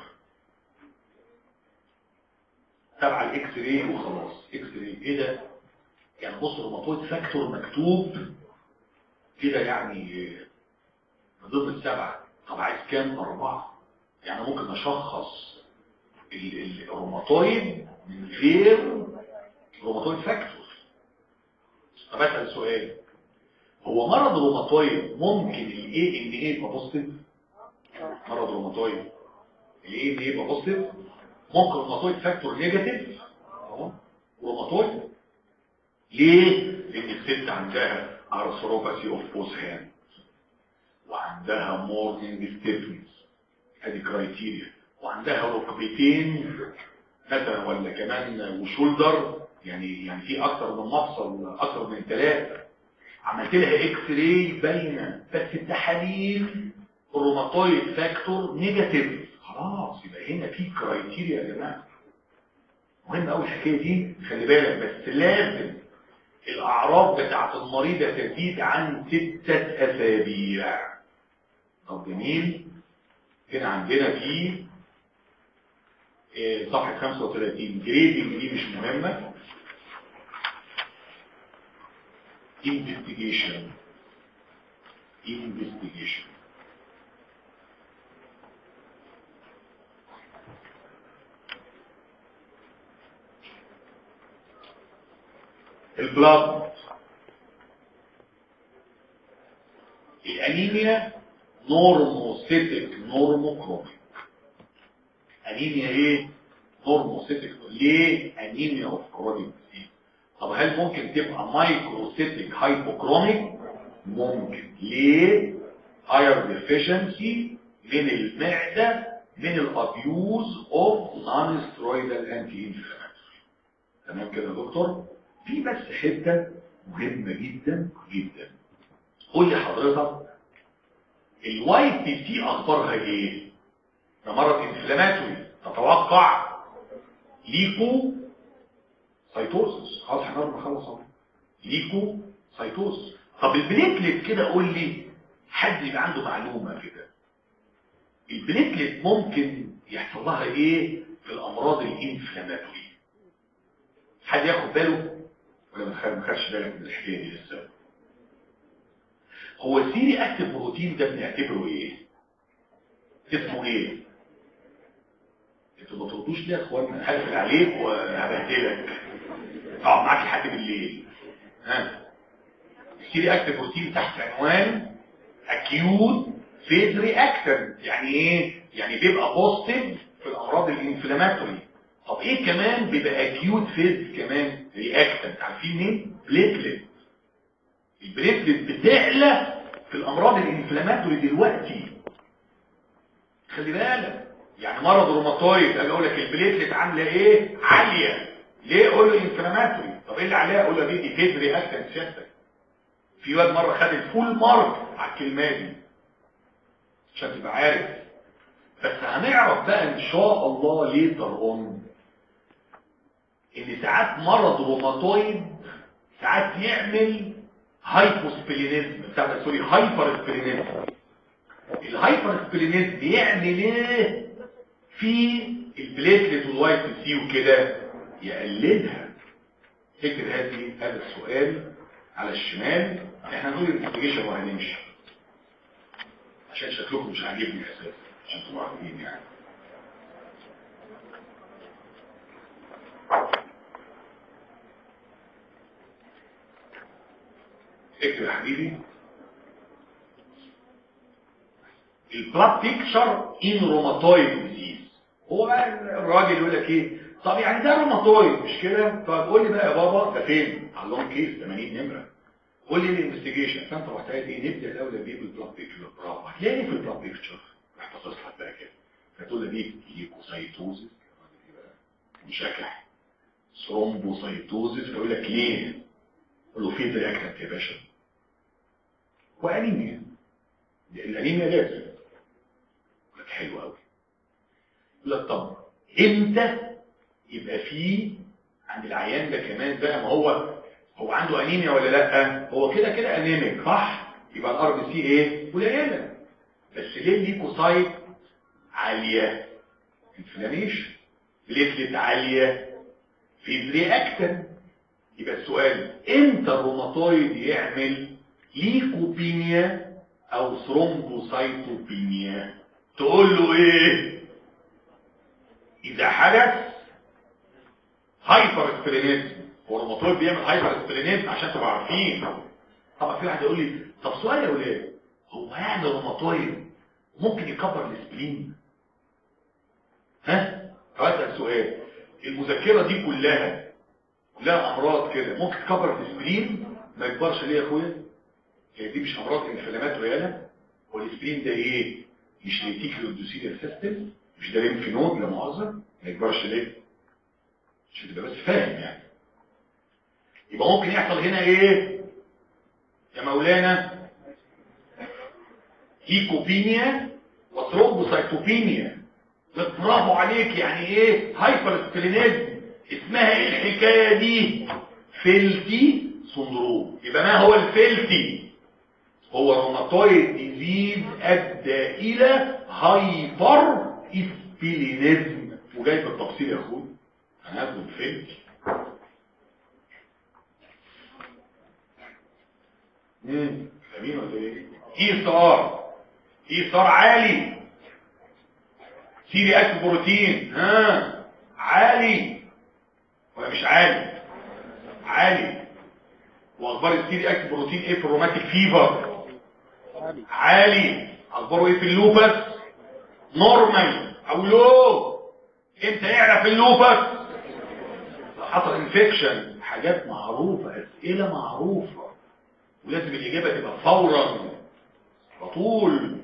B: تبع الاكس راي وخلاص. اكس راي ايه ده؟ يعني بص، روماتويد فاكتور مكتوب كده يعني من ضمن السبعه. طب عايز كام؟ اربعه. يعني ممكن اشخص الروماتويد من غير روماتويد فاكتور. طب اسال سؤال، هو مرض روماتويد ممكن الاي ان ايه يبقى بوزيتيف؟ مرض روماتويد الاي ان ايه يبقى بوزيتيف؟ ممكن روماتويد فاكتور نيجاتيف اهو روماتويد. ليه؟ لان الست عندها ارثروباثي اوف بوث هاند، وعندها مورنينج ستيفنس، ادي كرايتيريا، وعندها ركبتين مثلا ولا كمان وشولدر، يعني يعني في اكتر من مفصل، اكتر من ثلاثه. عملت لها اكس راي باينه، بس التحاليل الروماتويد فاكتور نيجاتيف. خلاص، يبقى هنا في كرايتيريا يا جماعه. مهم قوي الحكايه دي، خلي بالك. بس لازم الاعراض بتاعت المريضه تزيد عن ستة اسابيع. طب جميل. هنا عندنا في صفحه خمسة وثلاثين جريدنج، دي مش مهمه. investigation investigation البلاد. الانيميا نورموسيتك نورموكروميك. انيميا ايه؟ نورموسيتك. ليه انيميا اوف كرونيك؟ طب هل ممكن تبقى مايكروسيتك هايبوكروميك؟ ممكن. ليه؟ ايرون ديفيشنسي من المعده، من الابيوز اوف نون سترويدال انتي انفلاماتوري. تمام كده يا دكتور؟ في بس حته مهمه جدا جدا. قول لي حضرتك الواي بي سي اخبارها ايه؟ ده مرض انفلاماتوري، تتوقع ليكو سايتوسس. خلاص احنا قربنا نخلص اهو. ليكو سايتوسس. طب البليتلت كده قول لي، حد يبقى عنده معلومه كده، البليتلت ممكن يحصل لها ايه في الامراض الانفلاماتوري؟ حد ياخد باله ولا ما خدش بالك من الحكايه دي لسه؟ هو السيري اكتيف بروتين ده بنعتبره ايه؟ اسمه ايه؟ انتوا ما تردوش ليه يا اخوانا؟ هقفل عليك وهبهدلك. اقعد معاك لحد بالليل. ها؟ السيري اكتيف بروتين تحت عنوان اكيوت فيز رياكتنت. يعني ايه؟ يعني بيبقى بوزيتيف في الامراض الانفلاماتوري. طب ايه كمان بيبقى اكيوت فيز كمان رياكتنت؟ عارفين مين؟ بليتلت. البليتلت بتعلى في الامراض الانفلاماتوري دلوقتي. خلي بالك، يعني مرض روماتويد اجي اقول لك البليتلت عامله ايه؟ عاليه. ليه؟ اقول له انفلاماتوري. طب ايه اللي عليها؟ اقول له دي دي فيز رياكتنت سيادتك. في واد مره خد الفول مارك على الكلمه دي عشان تبقى عارف. بس هنعرف بقى ان شاء الله ليتر اون ان ساعات مرض روماتويد ساعات يعمل هايبوسبلينيزم بتاع سوري هايبر سبلينيزم. الهايبر سبلينيزم بيعمل ايه في البليتلت والوايت سي وكده؟ يقللها. اكتب هذه هذا السؤال على الشمال. احنا هنقول الانفستيجيشن وهنمشي عشان شكلكم مش عاجبني اساسا، عشان تبقوا عارفين يعني. اكتب يا حبيبي البلاد بيكتشر ان روماتويد ديزيز. هو بقى الراجل يقول لك ايه؟ طب يعني ده روماتويد مش كده؟ طب قول لي بقى يا بابا ده فين؟ على اللون كيس ثمانين نمره. قول لي الانفستيجيشن. فانت رحت قايل ايه؟ نبدا الاول بيه بالبلاد بيكتشر. برافو. هتلاقي في البلاد بيكتشر رح تصحى بقى كده فتقول لي دي ليكوسايتوزيس مشاكح ثرومبوسايتوزيس. فيقول لك ليه؟ قول له في رياكتنت يا باشا وانيميا. الانيميا لازم. يقول لك حلو قوي. يقول لك طب امتى يبقى فيه عند العيان ده كمان بقى؟ ما هو هو عنده انيميا ولا لا؟ هو كده كده انيميك صح؟ يبقى الار بي سي ايه؟ قليله. بس ليه الليكوسايت عاليه؟ انفلاميشن. بليتلت عاليه في رياكتن. يبقى السؤال امتى الروماتويد يعمل ليكوبينيا او ثرومبوسايتوبينيا؟ تقول له ايه؟ اذا حدث هايبر سبلينيزم. هو الروماتويد بيعمل هايبر سبلينيزم عشان تبقوا عارفين. طبعا في واحد يقول لي طب سؤال يا ولاد، هو يعني الروماتويد ممكن يكبر الاسبلين؟ ها؟ هسأل سؤال. المذكره دي كلها كلها امراض كده ممكن تكبر الاسبلين ما يكبرش ليه يا اخويا؟ هي دي مش امراض انفلامات رياله؟ والاسبلين ده ايه؟ مش ريتيكولو اندوثيليال سيستم؟ مش ده ليمف نود لا مؤاخذه؟ ما يكبرش ليه؟ عشان تبقى بس فاهم يعني. يبقى ممكن يحصل هنا ايه يا مولانا؟ ليكوبينيا وثرومبوسايتوبينيا. برافو عليك. يعني ايه هايبر سبلينيزم؟ اسمها ايه الحكايه دي؟ فيلتي سندروم. يبقى ما هو الفيلتي؟ هو روماتويد ديزيز ادى الى هايبر سبلينيزم. وجاي بالتفصيل يا اخويا هناخد الفيلتي. امم جميل ولا ايه؟ ايثار ايثار عالي. سيري اكتيف بروتين ها عالي ولا مش عالي؟ عالي. واخبار السيري اكتيف بروتين ايه في الروماتيك فيفر؟ عالي. عالي. اخباره ايه في اللوبس؟ نورمال او لو. امتى يعرف اللوبس؟ حصل انفكشن. حاجات معروفه، اسئله معروفه، ولازم الاجابه تبقى فورا على طول.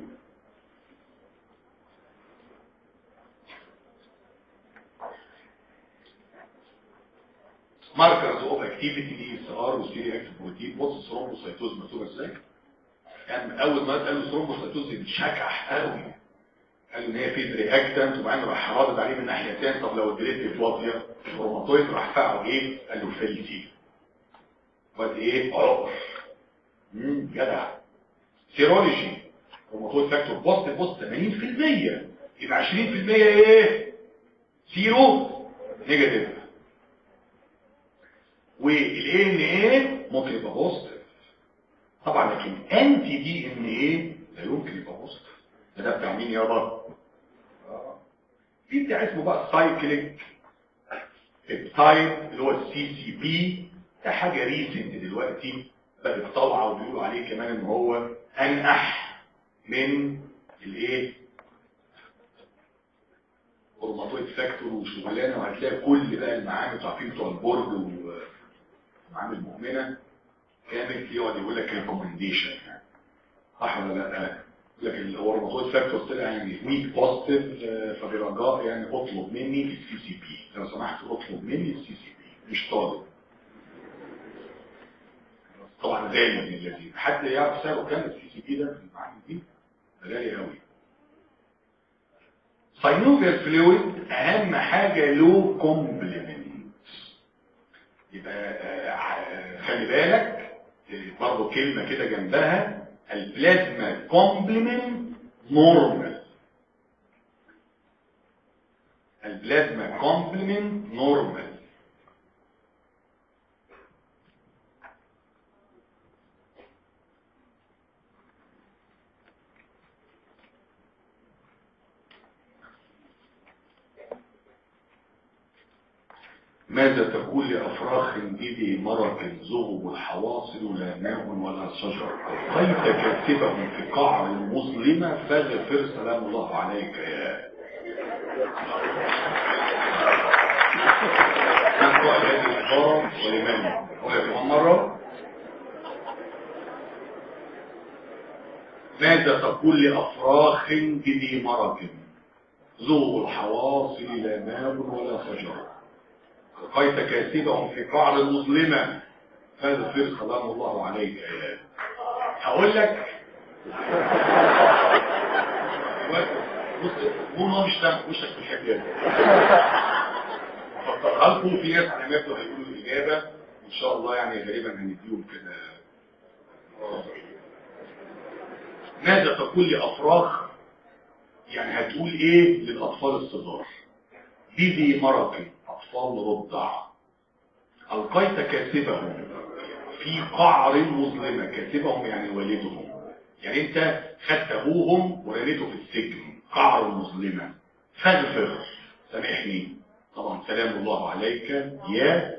B: ماركرز اوف اكتيفيتي دي اس ار وسيري اكتيف بروتين. بص ثرومبوسايتوز مكتوبه ازاي؟ يعني اول ما قالوا ثرومبوسايتوز اتشكح قوي، قالوا ان هي فيد رياكتنت، وبعدين راح رادد عليه من ناحيتين. طب لو البليت واطيه الروماتويد راح فعله ايه؟ قال له فيلتي وقال ايه؟ عقر. امم جدع. سيرولوجي روماتويد فاكتور بوست بوست ثمانين في المية، يبقى عشرين في المية ايه؟ سيرو نيجاتيف. والاي ان ايه ممكن يبقى بوزيتيف طبعا، لكن انتي دي ان ايه لا يمكن يبقى بوزيتيف. ده بتاع مين يابا؟ في بتاع اسمه بقى سايكليك بيبتايد اللي هو السي سي بي. ده حاجه ريسنت دلوقتي بقت طالعه، وبيقولوا عليه كمان ان هو انقح من الايه؟ روماتويد فاكتور وشغلانه. وهتلاقي كل بقى المعامل عارفين بتوع البورد ومعامل مؤمنه كانت يقعد يقول لك ريكومنديشن، يعني صح ولا لا؟ يقول لك الروماتويد فاكتور طلع يعني ويك بوزيتيف، فبرجاء يعني اطلب مني السي سي بي، لو سمحت اطلب مني السي سي بي، مش طالب. طبعا غالي من الذين حد يعرف سعره كام السي سي بي ده في المعامل دي؟ غالي قوي. ساينوفيال فلويد اهم حاجه له كومبلمنت. يبقى خلي بالك برضه كلمه كده جنبها، البلازما كومبلمنت نورمال. البلازما كومبلمنت نورمال. ماذا تقول لأفراخ ديدي مرك زغب الحواصل لا ماء ولا شجر؟ ألقيت كاتبهم في قعر مظلمة فاغفر سلام الله عليك يا نقرأ هذه العبارة ولمن؟ ولكم مرة. ماذا تقول لأفراخ ديدي مرك زغب الحواصل لا ماء ولا شجر؟ لقيت كاتبهم في قعر مظلمة فاغفر سلام الله عليك يا. هقول لك بص هو مش تم وشك في الحكايه دي. فكرها لكم في ناس علامات هيقولوا الاجابه ان شاء الله، يعني غالبا هنديهم كده. ماذا تقول لافراخ؟ يعني هتقول ايه للاطفال الصغار؟ دي مرقي أطفال رضع. ألقيت كاتبهم في قعر مظلمة. كاتبهم يعني والدهم، يعني أنت خدت أبوهم ورميته في السجن، قعر مظلمة. فاغفر سامحني. طبعا سلام الله عليك يا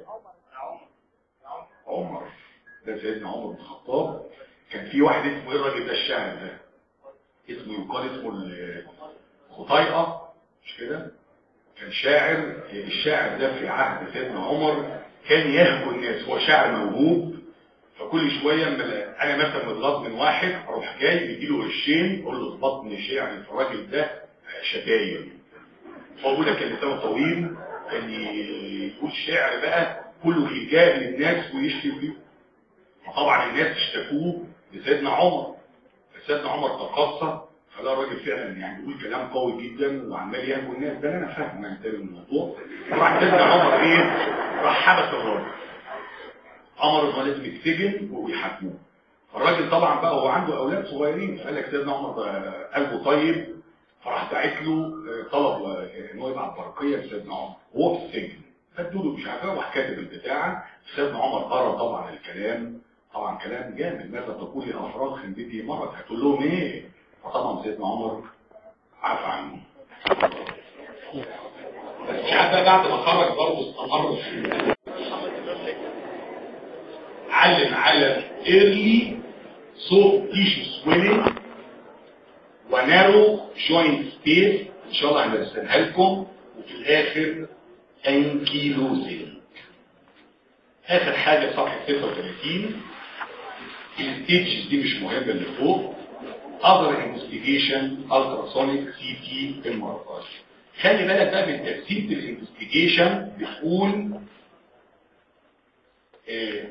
B: عمر. ده سيدنا عمر بن الخطاب. كان في واحد اسمه ايه الراجل ده الشاعر ده؟ اسمه يقال اسمه الخطيئة، مش كده؟ كان شاعر. الشاعر ده في عهد سيدنا عمر كان يهجو الناس، هو شاعر موهوب. فكل شويه انا مثلا متغاظ من واحد اروح جاي بيديله قرشين اقول له اظبطني شعر الراجل ده شتايم. هو بيقول لك كان لسانه طويل، كان يقول شعر بقى كله هجاء للناس ويشتم فيه. طبعا الناس اشتكوه لسيدنا عمر، فسيدنا عمر تقصى فده الراجل فعلا يعني بيقول كلام قوي جدا وعمال يهجو الناس. ده انا فاهم انت الموضوع. راح سيدنا عمر ايه؟ راح حبس الراجل، امر انه لازم يتسجن ويحاكموه. الراجل طبعا بقى هو عنده اولاد صغيرين، فقال لك سيدنا عمر قلبه طيب، فراح باعت له طلب ان هو يبعت برقيه لسيدنا عمر وهو في السجن. فادوا له مش عارف ايه، راح كاتب البتاعه. سيدنا عمر قرا طبعا الكلام، طبعا كلام جامد. ماذا تقول لافراخ بيتي مرض؟ هتقول لهم ايه؟ فطبعا سيدنا عمر عفى عنه. بس مش عارف بقى بعد ما خرج برضه استمر علم على early soft tissue swelling ونارو joint space ان شاء الله هنرسلها لكم. وفي الاخر انكيلوزينج. اخر حاجه صفحه ستة وثلاثين. الستيجز دي مش مهمه اللي فوق. other investigation ultrasonic سي تي ام ار اي. خلي بالك بقى من تقسيمه الانفستيجيشن. بتقول آه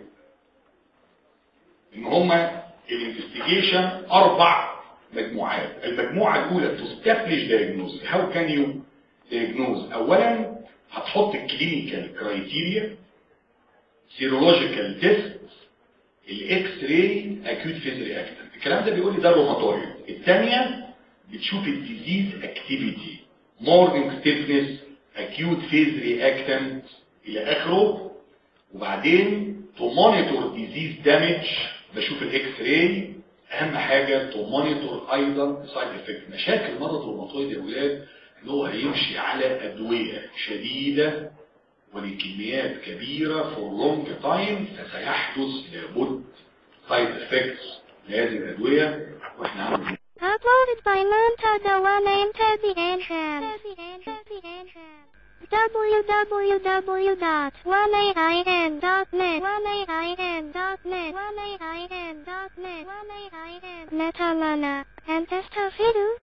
B: ان هما الانفستيجيشن اربع مجموعات. المجموعه الاولى تستفلش دايجنوز. هاو كان يو دايجنوز؟ اولا هتحط الكلينيكال كرايتيريا، سيرولوجيكال تيست، الاكس راي، اكيوت فيز رياكتنت. الكلام ده بيقول لي ده الروماتويد. الثانيه بتشوف الديزيز اكتيفيتي، مورنينج ستيفنس، اكيوت فيز رياكتنت الى اخره. وبعدين تو مونيتور ديزيز دامج، بشوف الاكس راي. اهم حاجه تو مونيتور ايضا سايد افكت. مشاكل مرض الروماتويد يا ولاد ان هو هيمشي على ادويه شديده ولكميات كبيره فور لونج تايم، فسيحدث لابد سايد افكتس لهذه الادويه. واحنا عاملين
A: Uploaded by Montada One and Tabby Anham. w w w dot one a i n dot net one a i n dot net one a i n dot net Netamana and Testafidu.